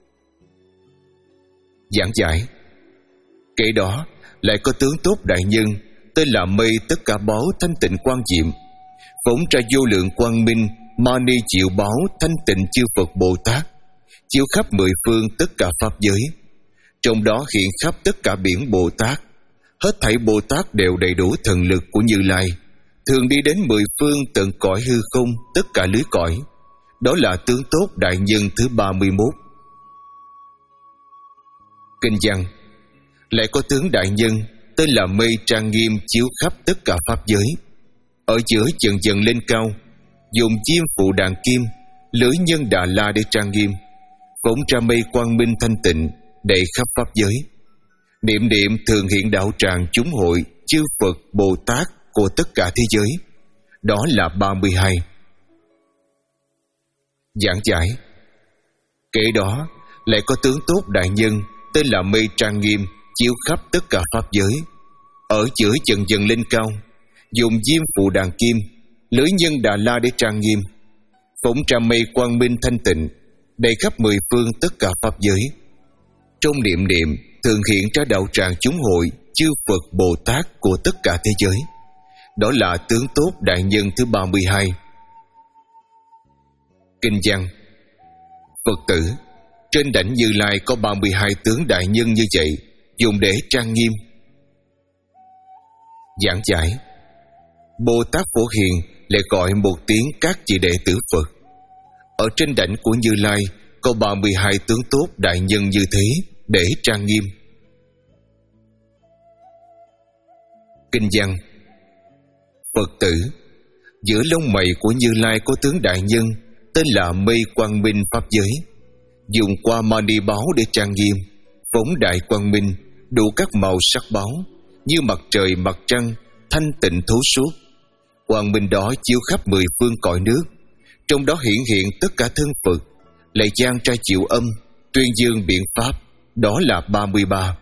Giảng giải. Kể đó lại có tướng tốt đại nhân tên là mây tất cả báo thanh tịnh quang diệm, phóng ra vô lượng quang minh mani diệu báo thanh tịnh chư Phật Bồ Tát, chiếu khắp mười phương tất cả pháp giới. Trong đó hiện khắp tất cả biển Bồ Tát, hết thảy Bồ Tát đều đầy đủ thần lực của Như Lai, thường đi đến mười phương tận cõi hư không tất cả lưới cõi. Đó là tướng tốt đại nhân thứ ba mươi mốt. Kinh văn lại có tướng đại nhân tên là mây trang nghiêm, chiếu khắp tất cả pháp giới, ở giữa dần dần lên cao, dùng diêm phụ đàn kim, lưỡi nhân Đà La để trang nghiêm, phóng ra mây quang minh thanh tịnh, đầy khắp pháp giới. Niệm niệm thường hiện đạo tràng chúng hội chư Phật Bồ Tát của tất cả thế giới. Đó là ba mươi hai. Giảng giải. Kể đó lại có tướng tốt đại nhân tên là mây trang nghiêm, chiếu khắp tất cả pháp giới, ở giữa dần dần lên cao, dùng diêm phụ đàn kim, lưỡi nhân Đà La để trang nghiêm, phóng ra mây quang minh thanh tịnh, đầy khắp mười phương tất cả pháp giới. Trong niệm niệm thường hiện ra đạo tràng chúng hội chư Phật Bồ Tát của tất cả thế giới. Đó là tướng tốt đại nhân thứ ba mươi hai. Kinh văn. Phật tử, trên đảnh Như Lai có ba mươi hai tướng đại nhân như vậy, dùng để trang nghiêm. Giảng giải. Bồ Tát Phổ Hiền lại gọi một tiếng các vị đệ tử Phật. Ở trên đảnh của Như Lai có ba mươi hai tướng tốt đại nhân như thế để trang nghiêm. Kinh văn. Phật tử, giữa lông mày của Như Lai có tướng đại nhân tên là mây quang minh pháp giới, dùng qua mani báo để trang nghiêm, phóng đại quang minh đủ các màu sắc báo, như mặt trời mặt trăng, thanh tịnh thấu suốt. Quang minh đó chiếu khắp mười phương cõi nước, trong đó hiện hiện tất cả thân Phật, lại giang ra chịu âm, tuyên dương biện pháp. Đó là ba mươi ba.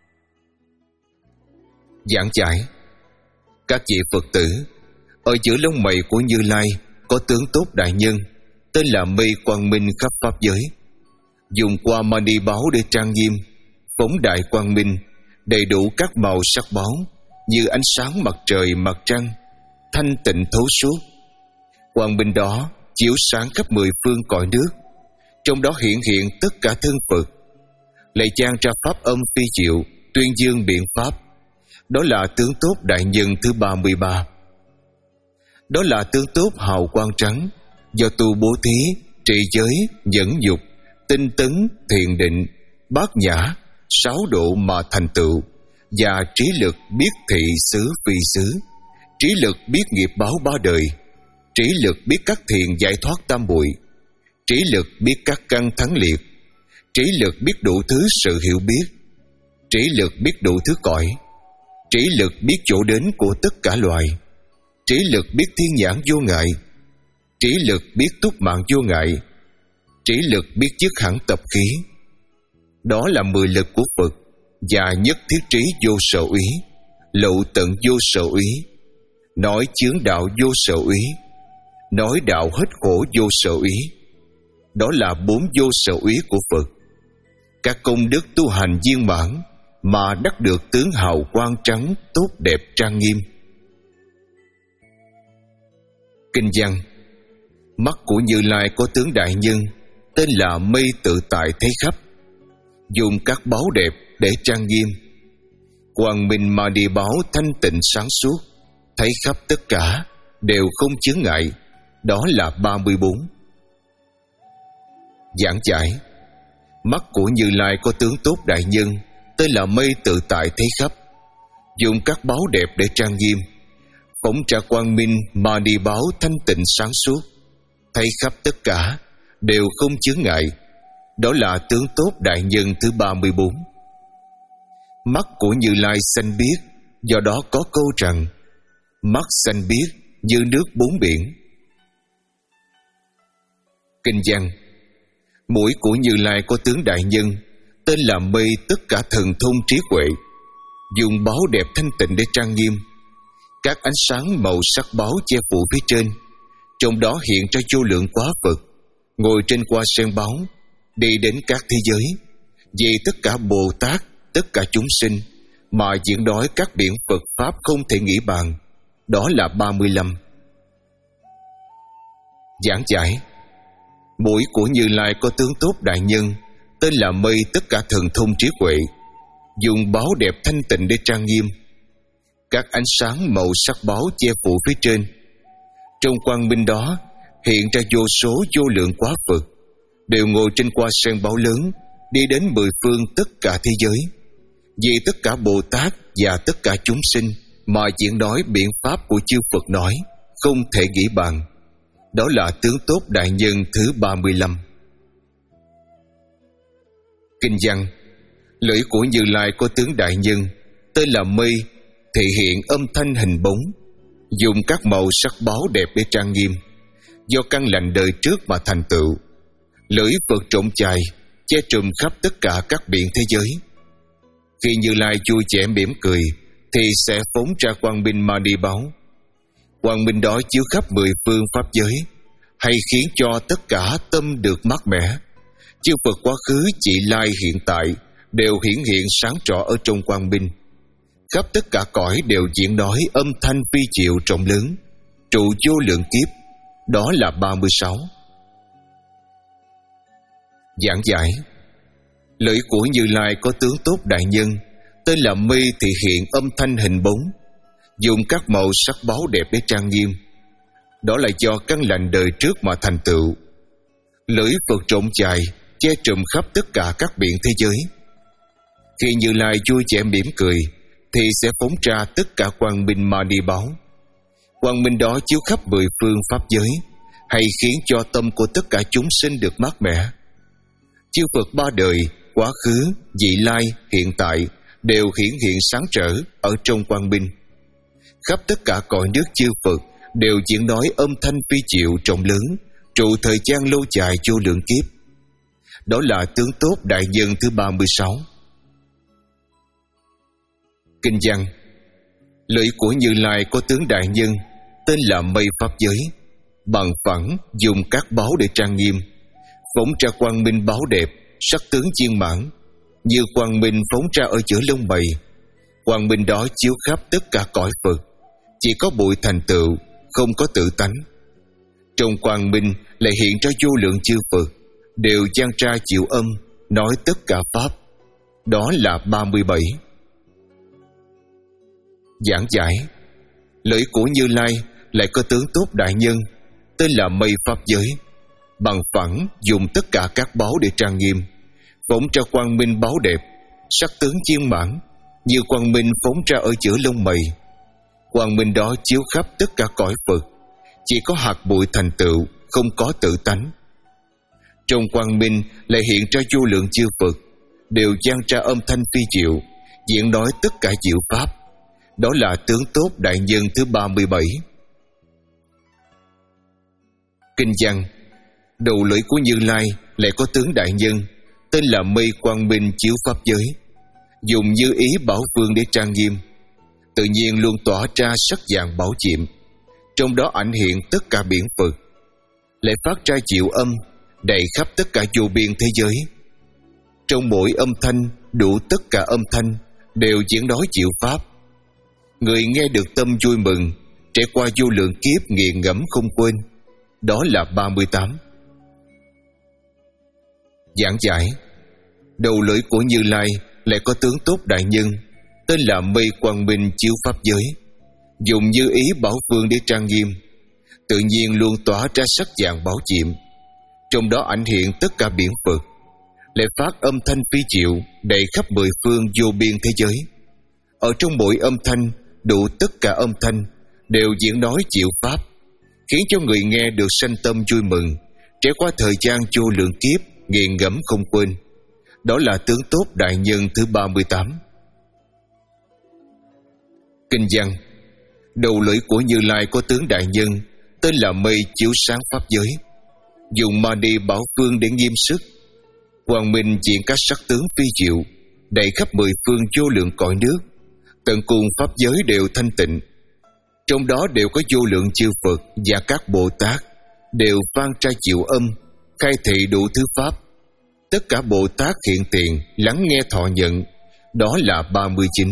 Giảng giải. Các vị Phật tử, ở giữa lông mày của Như Lai có tướng tốt đại nhân tên là mây quang minh khắp pháp giới, dùng qua mani báo để trang nghiêm, phóng đại quang minh đầy đủ các màu sắc báo, như ánh sáng mặt trời mặt trăng, thanh tịnh thấu suốt. Quang minh đó chiếu sáng khắp mười phương cõi nước, trong đó hiện hiện tất cả thân Phật, lại chan ra pháp âm phi diệu, tuyên dương biện pháp. Đó là tướng tốt đại nhân thứ ba mươi ba. Đó là tướng tốt hào quang trắng, do tu bố thí, trì giới, nhẫn dục, tinh tấn, thiền định, bát nhã, sáu độ mà thành tựu, và trí lực biết thị xứ phi xứ, trí lực biết nghiệp báo ba đời. trí lực biết các thiền giải thoát tam muội, trí lực biết các căn thắng liệt, trí lực biết đủ thứ sự hiểu biết, trí lực biết đủ thứ cõi, trí lực biết chỗ đến của tất cả loài, trí lực biết thiên nhãn vô ngại, trí lực biết túc mạng vô ngại, trí lực biết dứt hẳn tập khí. Đó là mười lực của Phật, và nhất thiết trí vô sở úy, lậu tận vô sở úy, nói chướng đạo vô sở úy, nói đạo hết khổ vô sở úy. Đó là bốn vô sở úy của Phật. Các công đức tu hành viên mãn mà đắc được tướng hào quang trắng tốt đẹp trang nghiêm. Kinh văn: mắt của Như Lai có tướng đại nhân, tên là mây tự tại thấy khắp, dùng các báu đẹp để trang nghiêm. Quang minh mà đi báo thanh tịnh sáng suốt, thấy khắp tất cả, đều không chướng ngại. Đó là ba mươi bốn. Giảng giải: mắt của Như Lai có tướng tốt đại nhân, tên là mây tự tại thấy khắp, dùng các báu đẹp để trang nghiêm. Phóng ra quang minh mà đi báo thanh tịnh sáng suốt, thấy khắp tất cả, đều không chướng ngại. Đó là tướng tốt đại nhân thứ ba mươi bốn. Mắt của Như Lai xanh biếc, do đó có câu rằng: mắt xanh biếc như nước bốn biển. Kinh văn: mũi của Như Lai có tướng đại nhân, tên là mây tất cả thần thông trí huệ, dùng báu đẹp thanh tịnh để trang nghiêm. Các ánh sáng màu sắc báu che phủ phía trên, trong đó hiện ra vô lượng quá Phật, ngồi trên hoa sen báu, đi đến các thế giới, vì tất cả Bồ Tát, tất cả chúng sinh, mà diễn nói các biện Phật Pháp không thể nghĩ bàn. Đó là ba mươi lăm. Giảng giải: mũi của Như Lai có tướng tốt đại nhân, tên là mây tất cả thần thông trí huệ, dùng báu đẹp thanh tịnh để trang nghiêm. Các ánh sáng màu sắc báu che phủ phía trên, trong quang minh đó hiện ra vô số vô lượng quá Phật, đều ngồi trên hoa sen báu lớn, đi đến mười phương tất cả thế giới, vì tất cả Bồ Tát và tất cả chúng sinh mà diễn nói biện pháp của chư Phật nói, không thể nghĩ bàn. Đó là tướng tốt đại nhân thứ ba mươi lăm. Kinh văn: lưỡi của Như Lai có tướng đại nhân, tên là mây, thể hiện âm thanh hình bóng, dùng các màu sắc báu đẹp để trang nghiêm, do căn lành đời trước mà thành tựu. Lưỡi Phật trộm chài, che trùm khắp tất cả các biển thế giới. Khi Như Lai vui vẻ mỉm cười, thì sẽ phóng ra quang minh mà đi báo. Quang minh đó chiếu khắp mười phương pháp giới, hay khiến cho tất cả tâm được mát mẻ. Chư Phật quá khứ, vị lai, hiện tại đều hiển hiện sáng rõ ở trong quang minh. Khắp tất cả cõi đều diễn nói âm thanh phi diệu rộng lớn, trụ vô lượng kiếp. Đó là ba mươi sáu. Giảng giải: lưỡi của Như Lai có tướng tốt đại nhân, tên là mây, thể hiện âm thanh hình bóng, dùng các màu sắc báu đẹp để trang nghiêm. Đó là do căn lành đời trước mà thành tựu. Lưỡi Phật trộm chài, che trùm khắp tất cả các biển thế giới. Khi Như Lai vui vẻ mỉm cười, thì sẽ phóng ra tất cả quang minh mà đi báo. Quang minh đó chiếu khắp mười phương pháp giới, hay khiến cho tâm của tất cả chúng sinh được mát mẻ. Chư Phật ba đời, quá khứ, vị lai, hiện tại đều hiển hiện sáng trở ở trong quang minh. Khắp tất cả cõi nước chư Phật đều diễn nói âm thanh phi diệu rộng lớn, trụ thời gian lâu dài vô lượng kiếp. Đó là tướng tốt đại nhân thứ ba mươi sáu. Kinh văn: lưỡi của Như Lai có tướng đại nhân, tên là mây pháp giới, bằng phẳng dùng các báu để trang nghiêm, phóng ra quang minh báu đẹp, sắc tướng viên mãn, như quang minh phóng ra ở giữa lông mày. Quang minh đó chiếu khắp tất cả cõi Phật, chỉ có bụi thành tựu, không có tự tánh. Trong quang minh lại hiện ra vô lượng chư Phật, đều giang ra chịu âm, nói tất cả pháp. Đó là ba mươi bảy. Giảng giải: lưỡi của Như Lai lại có tướng tốt đại nhân, tên là mây pháp giới, bằng phẳng dùng tất cả các báu để trang nghiêm, phóng ra quang minh báu đẹp, sắc tướng viên mãn, như quang minh phóng ra ở giữa lông mày. Quang minh đó chiếu khắp tất cả cõi Phật, chỉ có hạt bụi thành tựu, không có tự tánh. Trong quang minh lại hiện ra vô lượng chư Phật, đều giang ra âm thanh phi diệu, diễn nói tất cả diệu pháp. Đó là tướng tốt đại nhân thứ ba mươi bảy. Kinh văn: đầu lưỡi của Như Lai lại có tướng đại nhân, tên là mây quang minh chiếu pháp giới, dùng như ý bảo phương để trang nghiêm, tự nhiên luôn tỏa ra sắc vàng bảo diệm, trong đó ảnh hiện tất cả biển Phật, lại phát ra diệu âm đầy khắp tất cả vô biên thế giới. Trong mỗi âm thanh đủ tất cả âm thanh, đều diễn nói diệu pháp. Người nghe được tâm vui mừng, trải qua vô lượng kiếp nghiền ngẫm không quên. Đó là ba mươi tám. Giảng giải: đầu lưỡi của Như Lai lại có tướng tốt đại nhân, tên là mây quang minh chiếu pháp giới, dùng như ý bảo phương để trang nghiêm, tự nhiên luôn tỏa ra sắc vàng bảo diệm, trong đó ảnh hiện tất cả biển Phật, lại phát âm thanh phi diệu đầy khắp mười phương vô biên thế giới. Ở trong mỗi âm thanh đủ tất cả âm thanh, đều diễn nói diệu pháp, khiến cho người nghe được sanh tâm vui mừng, trải qua thời gian vô lượng kiếp nghiền ngẫm không quên. Đó là tướng tốt đại nhân thứ ba mươi tám. Kinh văn: đầu lưỡi của Như Lai có tướng đại nhân, tên là mây chiếu sáng pháp giới, dùng mani bảo phương để nghiêm sức, quang minh diện các sắc tướng phi diệu, đầy khắp mười phương vô lượng cõi nước, tận cùng pháp giới đều thanh tịnh. Trong đó đều có vô lượng chư Phật và các Bồ Tát, đều vang ra diệu âm, khai thị đủ thứ pháp. Tất cả Bồ Tát hiện tiền lắng nghe thọ nhận. Đó là ba mươi chín.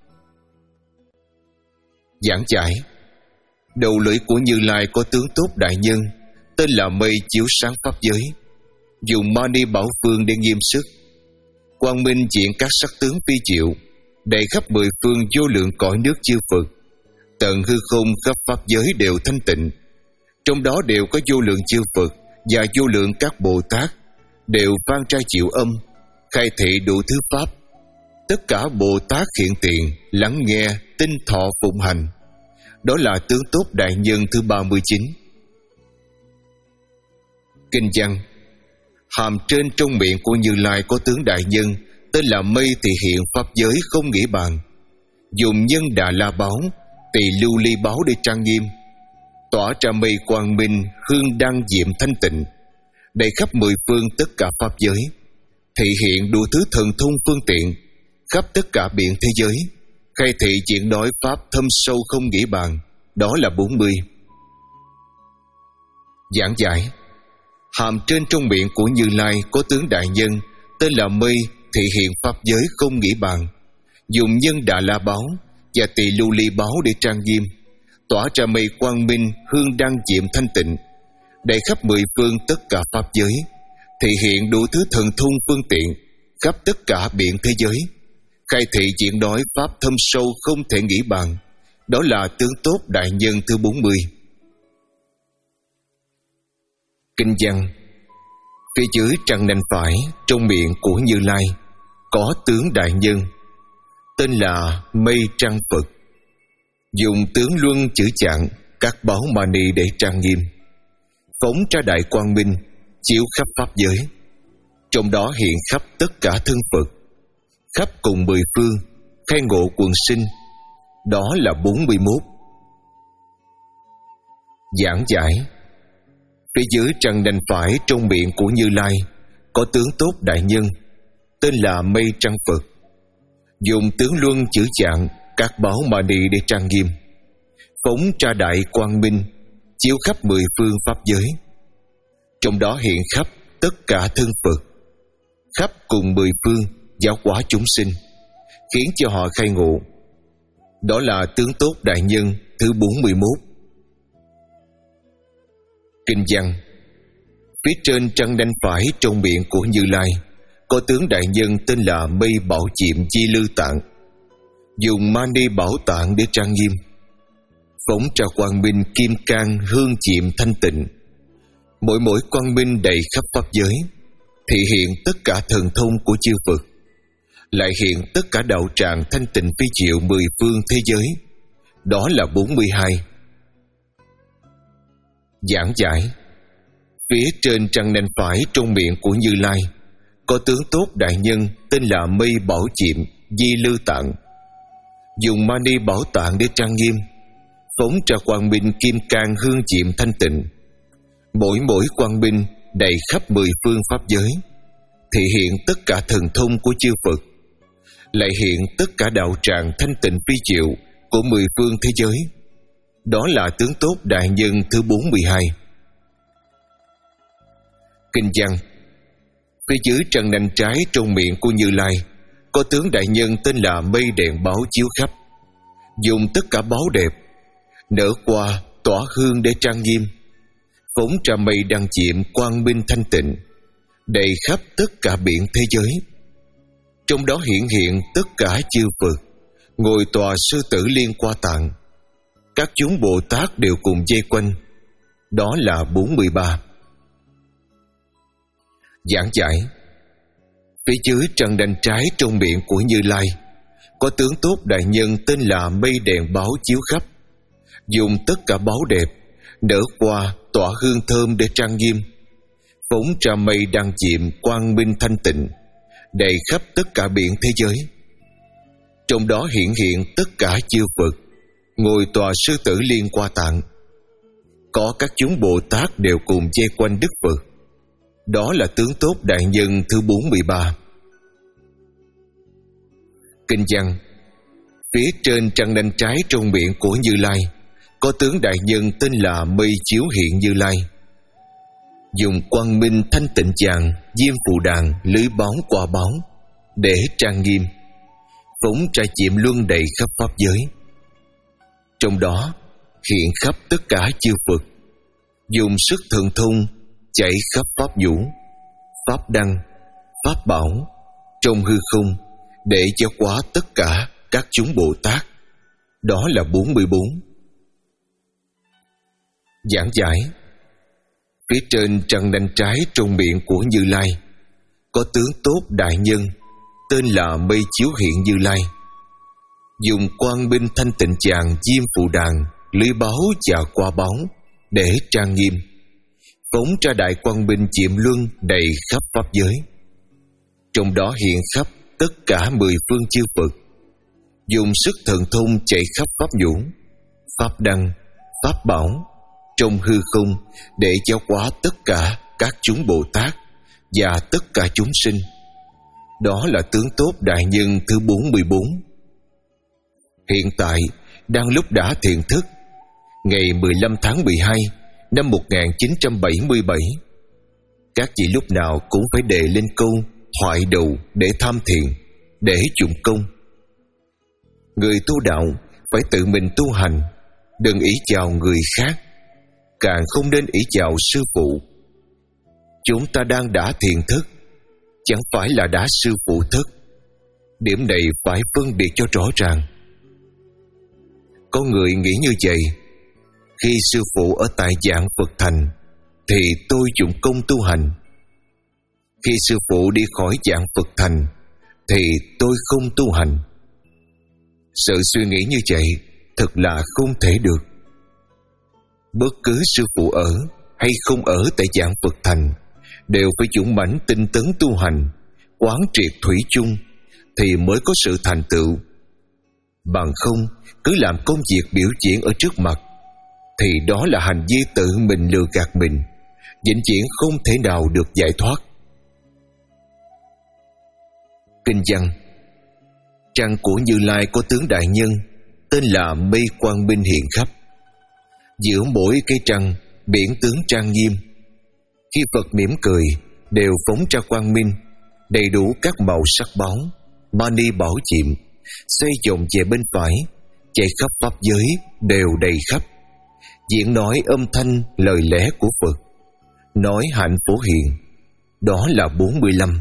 Giảng giải: đầu lưỡi của Như Lai có tướng tốt đại nhân, tên là mây chiếu sáng pháp giới, dùng mani bảo phương để nghiêm sức, quang minh diện các sắc tướng phi diệu, đầy khắp mười phương vô lượng cõi nước chư Phật, tận hư không khắp pháp giới đều thanh tịnh. Trong đó đều có vô lượng chư Phật và vô lượng các Bồ Tát, đều vang ra diệu âm, khai thị đủ thứ pháp. Tất cả Bồ Tát hiện tiền lắng nghe, tinh thọ phụng hành. Đó là tướng tốt đại nhân thứ ba mươi chín. Kinh văn: hàm trên trong miệng của Như Lai có tướng đại nhân, tên là mây thị hiện pháp giới không nghĩ bàn, dùng nhân Đà La báo, tỳ lưu ly báo để trang nghiêm, tỏa ra mây quang minh hương đăng diệm thanh tịnh, đầy khắp mười phương tất cả pháp giới, thị hiện đủ thứ thần thông phương tiện khắp tất cả biển thế giới, khai thị diễn nói pháp thâm sâu không nghĩ bàn. Đó là bốn mươi. Giảng giải: hàm trên trong miệng của Như Lai có tướng đại nhân, tên là mây thị hiện pháp giới không nghĩ bàn, dùng nhân Đà La báo và tỳ lưu ly báo để trang nghiêm, tỏa ra mây quang minh hương đăng diệm thanh tịnh, đầy khắp mười phương tất cả pháp giới, thị hiện đủ thứ thần thông phương tiện khắp tất cả biển thế giới, khai thị diễn nói pháp thâm sâu không thể nghĩ bàn. Đó là tướng tốt đại nhân thứ bốn mươi. Kinh văn: phía dưới trăng nanh phải trong miệng của Như Lai có tướng đại nhân, tên là mây trăng Phật, dùng tướng luân chữ chạng các báo mani để trang nghiêm, phóng ra đại quang minh chiếu khắp pháp giới. Trong đó hiện khắp tất cả thân Phật, khắp cùng mười phương, khai ngộ quần sinh. Đó là bốn mươi mốt. Giảng giải: phía dưới trăng nanh phải trong miệng của Như Lai có tướng tốt đại nhân, tên là mây trăng Phật, dùng tướng luân chữ chạng các báo mani để trang nghiêm, phóng ra đại quang minh chiếu khắp mười phương pháp giới. Trong đó hiện khắp tất cả thân Phật, khắp cùng mười phương giáo hóa chúng sinh, khiến cho họ khai ngộ. Đó là tướng tốt đại nhân thứ bốn mươi mốt. Kinh văn: phía trên trăng nanh phải trong miệng của Như Lai có tướng đại nhân tên là mây bảo diệm chi lư tạng, dùng mani bảo tạng để trang nghiêm, phóng ra quang minh kim cang hương diệm thanh tịnh. Mỗi mỗi quang minh đầy khắp pháp giới, thị hiện tất cả thần thông của chư Phật, lại hiện tất cả đạo tràng thanh tịnh phi diệu mười phương thế giới. Đó là bốn mươi hai. Giảng giải: phía trên trăng nanh phải trong miệng của Như Lai có tướng tốt đại nhân tên là Mây Bảo Chiệm Di Lư Tạng, dùng mani bảo tạng để trang nghiêm, phóng ra quang minh kim cang hương chiệm thanh tịnh. Mỗi mỗi quang minh đầy khắp mười phương pháp giới, thị hiện tất cả thần thông của chư Phật, lại hiện tất cả đạo tràng thanh tịnh phi diệu của mười phương thế giới. Đó là tướng tốt đại nhân thứ bốn mươi hai. Kinh văn: phía dưới trăng nanh trái trong miệng của Như Lai có tướng đại nhân tên là Mây Đèn Báo chiếu khắp, dùng tất cả báo đẹp nở qua tỏa hương để trang nghiêm, phóng ra mây đăng chiệm quang minh thanh tịnh, đầy khắp tất cả biển thế giới. Trong đó hiện hiện tất cả chư Phật ngồi tòa sư tử liên qua tạng, các chúng Bồ Tát đều cùng vây quanh. Đó là bốn mươi ba. Giảng giải: phía dưới trăng nanh trái trong miệng của Như Lai có tướng tốt đại nhân tên là Mây Đèn Báo chiếu khắp, dùng tất cả báo đẹp nở qua tỏa hương thơm để trang nghiêm, phóng ra mây đăng chiệm quang minh thanh tịnh, đầy khắp tất cả biển thế giới. Trong đó hiện hiện tất cả chư Phật ngồi tòa sư tử liên qua tạng, có các chúng Bồ Tát đều cùng vây quanh Đức Phật. Đó là tướng tốt đại nhân thứ bốn mươi ba. Kinh văn: phía trên trăng nanh trái trong miệng của Như Lai có tướng đại nhân tên là Mây Chiếu Hiện Như Lai, dùng quang minh thanh tịnh vàng diêm phù đàn lưới bóng qua bóng để trang nghiêm, phóng ra chiệm luân đầy khắp pháp giới. Trong đó hiện khắp tất cả chư Phật, dùng sức thần thông chạy khắp pháp vũ, pháp đăng, pháp bảo trong hư không để cho quá tất cả các chúng Bồ Tát. Đó là bốn mươi bốn. Giảng giải: phía trên trăng nanh trái trong miệng của Như Lai có tướng tốt đại nhân tên là Mây Chiếu Hiện Như Lai, dùng quang minh thanh tịnh vàng diêm phù đàn lưới báo và qua bóng để trang nghiêm, phóng ra đại quang minh chiệm luân đầy khắp pháp giới. Trong đó hiện khắp tất cả mười phương chư Phật, dùng sức thần thông chạy khắp pháp vũ, pháp đăng, pháp bảo trong hư không để giáo hóa tất cả các chúng Bồ Tát và tất cả chúng sinh. Đó là tướng tốt đại nhân thứ bốn mươi bốn. Hiện tại đang lúc đã thiền thức, ngày mười lăm tháng mười hai năm một nghìn chín trăm bảy mươi bảy. Các vị lúc nào cũng phải đề lên câu thoại đầu để tham thiền, để dụng công. Người tu đạo phải tự mình tu hành, đừng ý chào người khác, càng không nên ý chào sư phụ. Chúng ta đang đã thiền thức, chẳng phải là đã sư phụ thức. Điểm này phải phân biệt cho rõ ràng. Có người nghĩ như vậy: khi sư phụ ở tại dạng Phật thành thì tôi dụng công tu hành, khi sư phụ đi khỏi dạng Phật thành thì tôi không tu hành. Sự suy nghĩ như vậy thật là không thể được. Bất cứ sư phụ ở hay không ở tại dạng Phật thành đều phải dũng mãnh tinh tấn tu hành, quán triệt thủy chung thì mới có sự thành tựu. Bằng không cứ làm công việc biểu diễn ở trước mặt thì đó là hành vi tự mình lừa gạt mình, vĩnh viễn không thể nào được giải thoát. Kinh văn: trăng của Như Lai có tướng đại nhân tên là Mây Quang Minh hiện khắp, giữa mỗi cây trăng biển tướng trang nghiêm. Khi Phật mỉm cười đều phóng ra quang minh, đầy đủ các màu sắc bóng, mani bảo chiệm, xoay vòng về bên phải, chạy khắp pháp giới đều đầy khắp, diễn nói âm thanh lời lẽ của Phật, nói hạnh phổ hiền. Đó là bốn mươi lăm.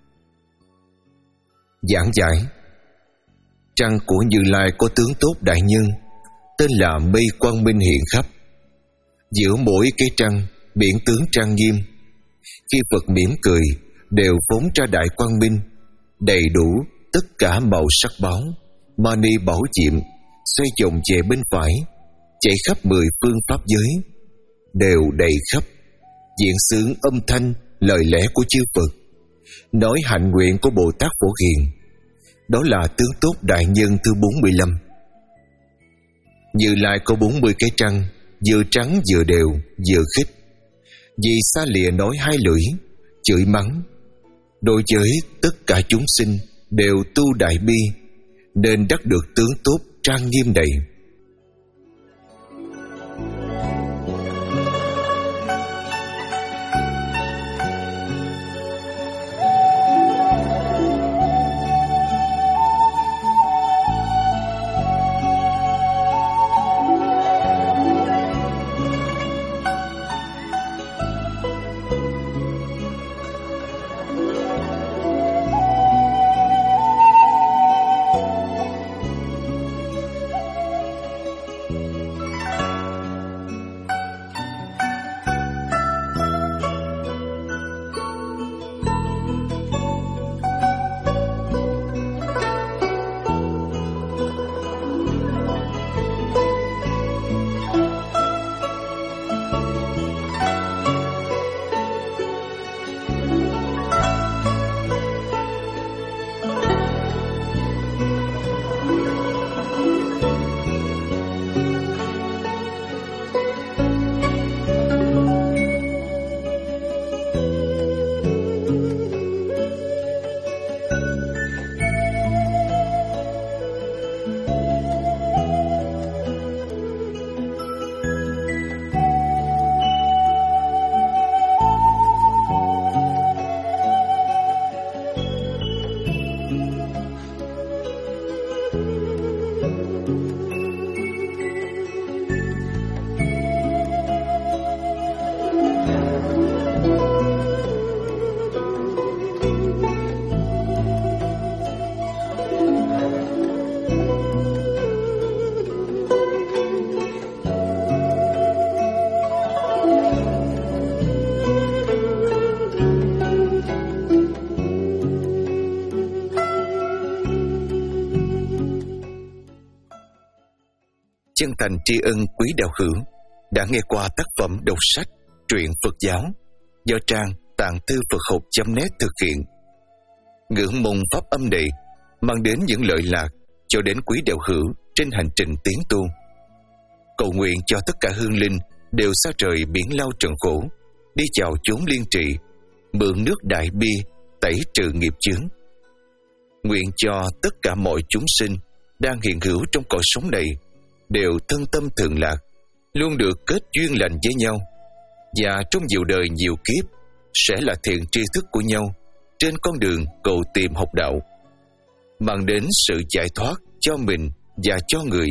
Giảng giải: trăng của Như Lai có tướng tốt đại nhân tên là Mây Quang Minh hiện khắp, giữa mỗi cây trăng biển tướng trang nghiêm. Khi Phật mỉm cười đều phóng ra đại quang minh, đầy đủ tất cả màu sắc báo, mani bảo chiệm, xoay vòng về bên phải, chạy khắp mười phương pháp giới. đều đầy khắp, diễn xướng âm thanh lời lẽ của chư Phật, nói hạnh nguyện của Bồ Tát Phổ Hiền. Đó là tướng tốt đại nhân thứ bốn mươi lăm. Như Lai có bốn mươi cái trăng, vừa trắng vừa đều vừa khích. Vì xa lìa nói hai lưỡi, chửi mắng, đối với tất cả chúng sinh đều tu đại bi, nên đắc được tướng tốt trang nghiêm này. Chân thành tri ân quý đạo hữu đã nghe qua tác phẩm đọc sách truyện Phật giáo do trang tạng thư Phật học chấm net thực hiện. Ngưỡng mong pháp âm này mang đến những lợi lạc cho đến quý đạo hữu trên hành trình tiến tu. Cầu nguyện cho tất cả hương linh đều xa trời biển lao trần khổ, đi chào chốn liên trị, mượn nước đại bi tẩy trừ nghiệp chướng. Nguyện cho tất cả mọi chúng sinh đang hiện hữu trong cõi sống này đều thân tâm thường lạc, luôn được kết duyên lành với nhau, và trong nhiều đời nhiều kiếp sẽ là thiện tri thức của nhau trên con đường cầu tìm học đạo, mang đến sự giải thoát cho mình và cho người.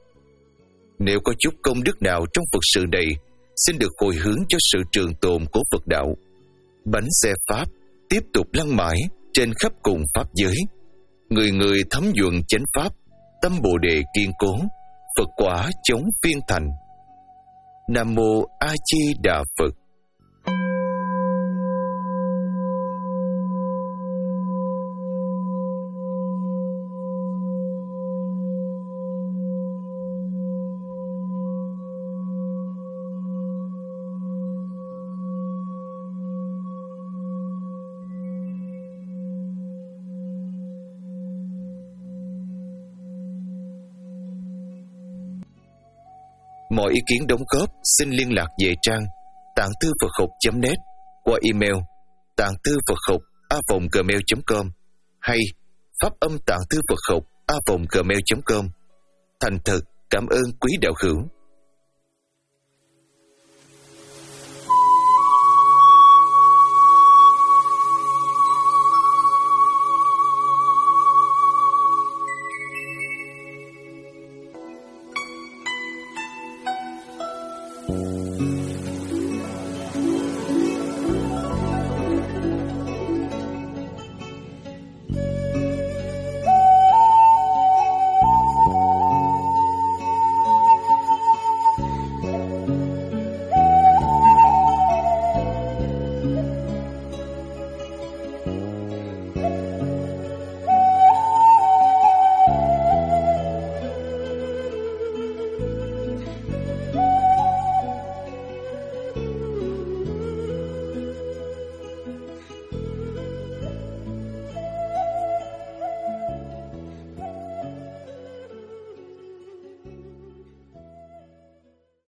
Nếu có chút công đức nào trong Phật sự này, xin được hồi hướng cho sự trường tồn của Phật đạo. Bánh xe Pháp tiếp tục lăn mãi trên khắp cùng Pháp giới, người người thấm nhuận chánh Pháp, tâm Bồ Đề kiên cố, Phật quả chống phiên thành. Nam Mô A Di Đà Phật. Mọi ý kiến đóng góp xin liên lạc về trang tạng thư Phật học chấm net qua email tạng thư Phật học a vòng gmail chấm com hay pháp âm tạng thư Phật học a vòng gmail chấm com. Thành thật cảm ơn quý đạo hữu.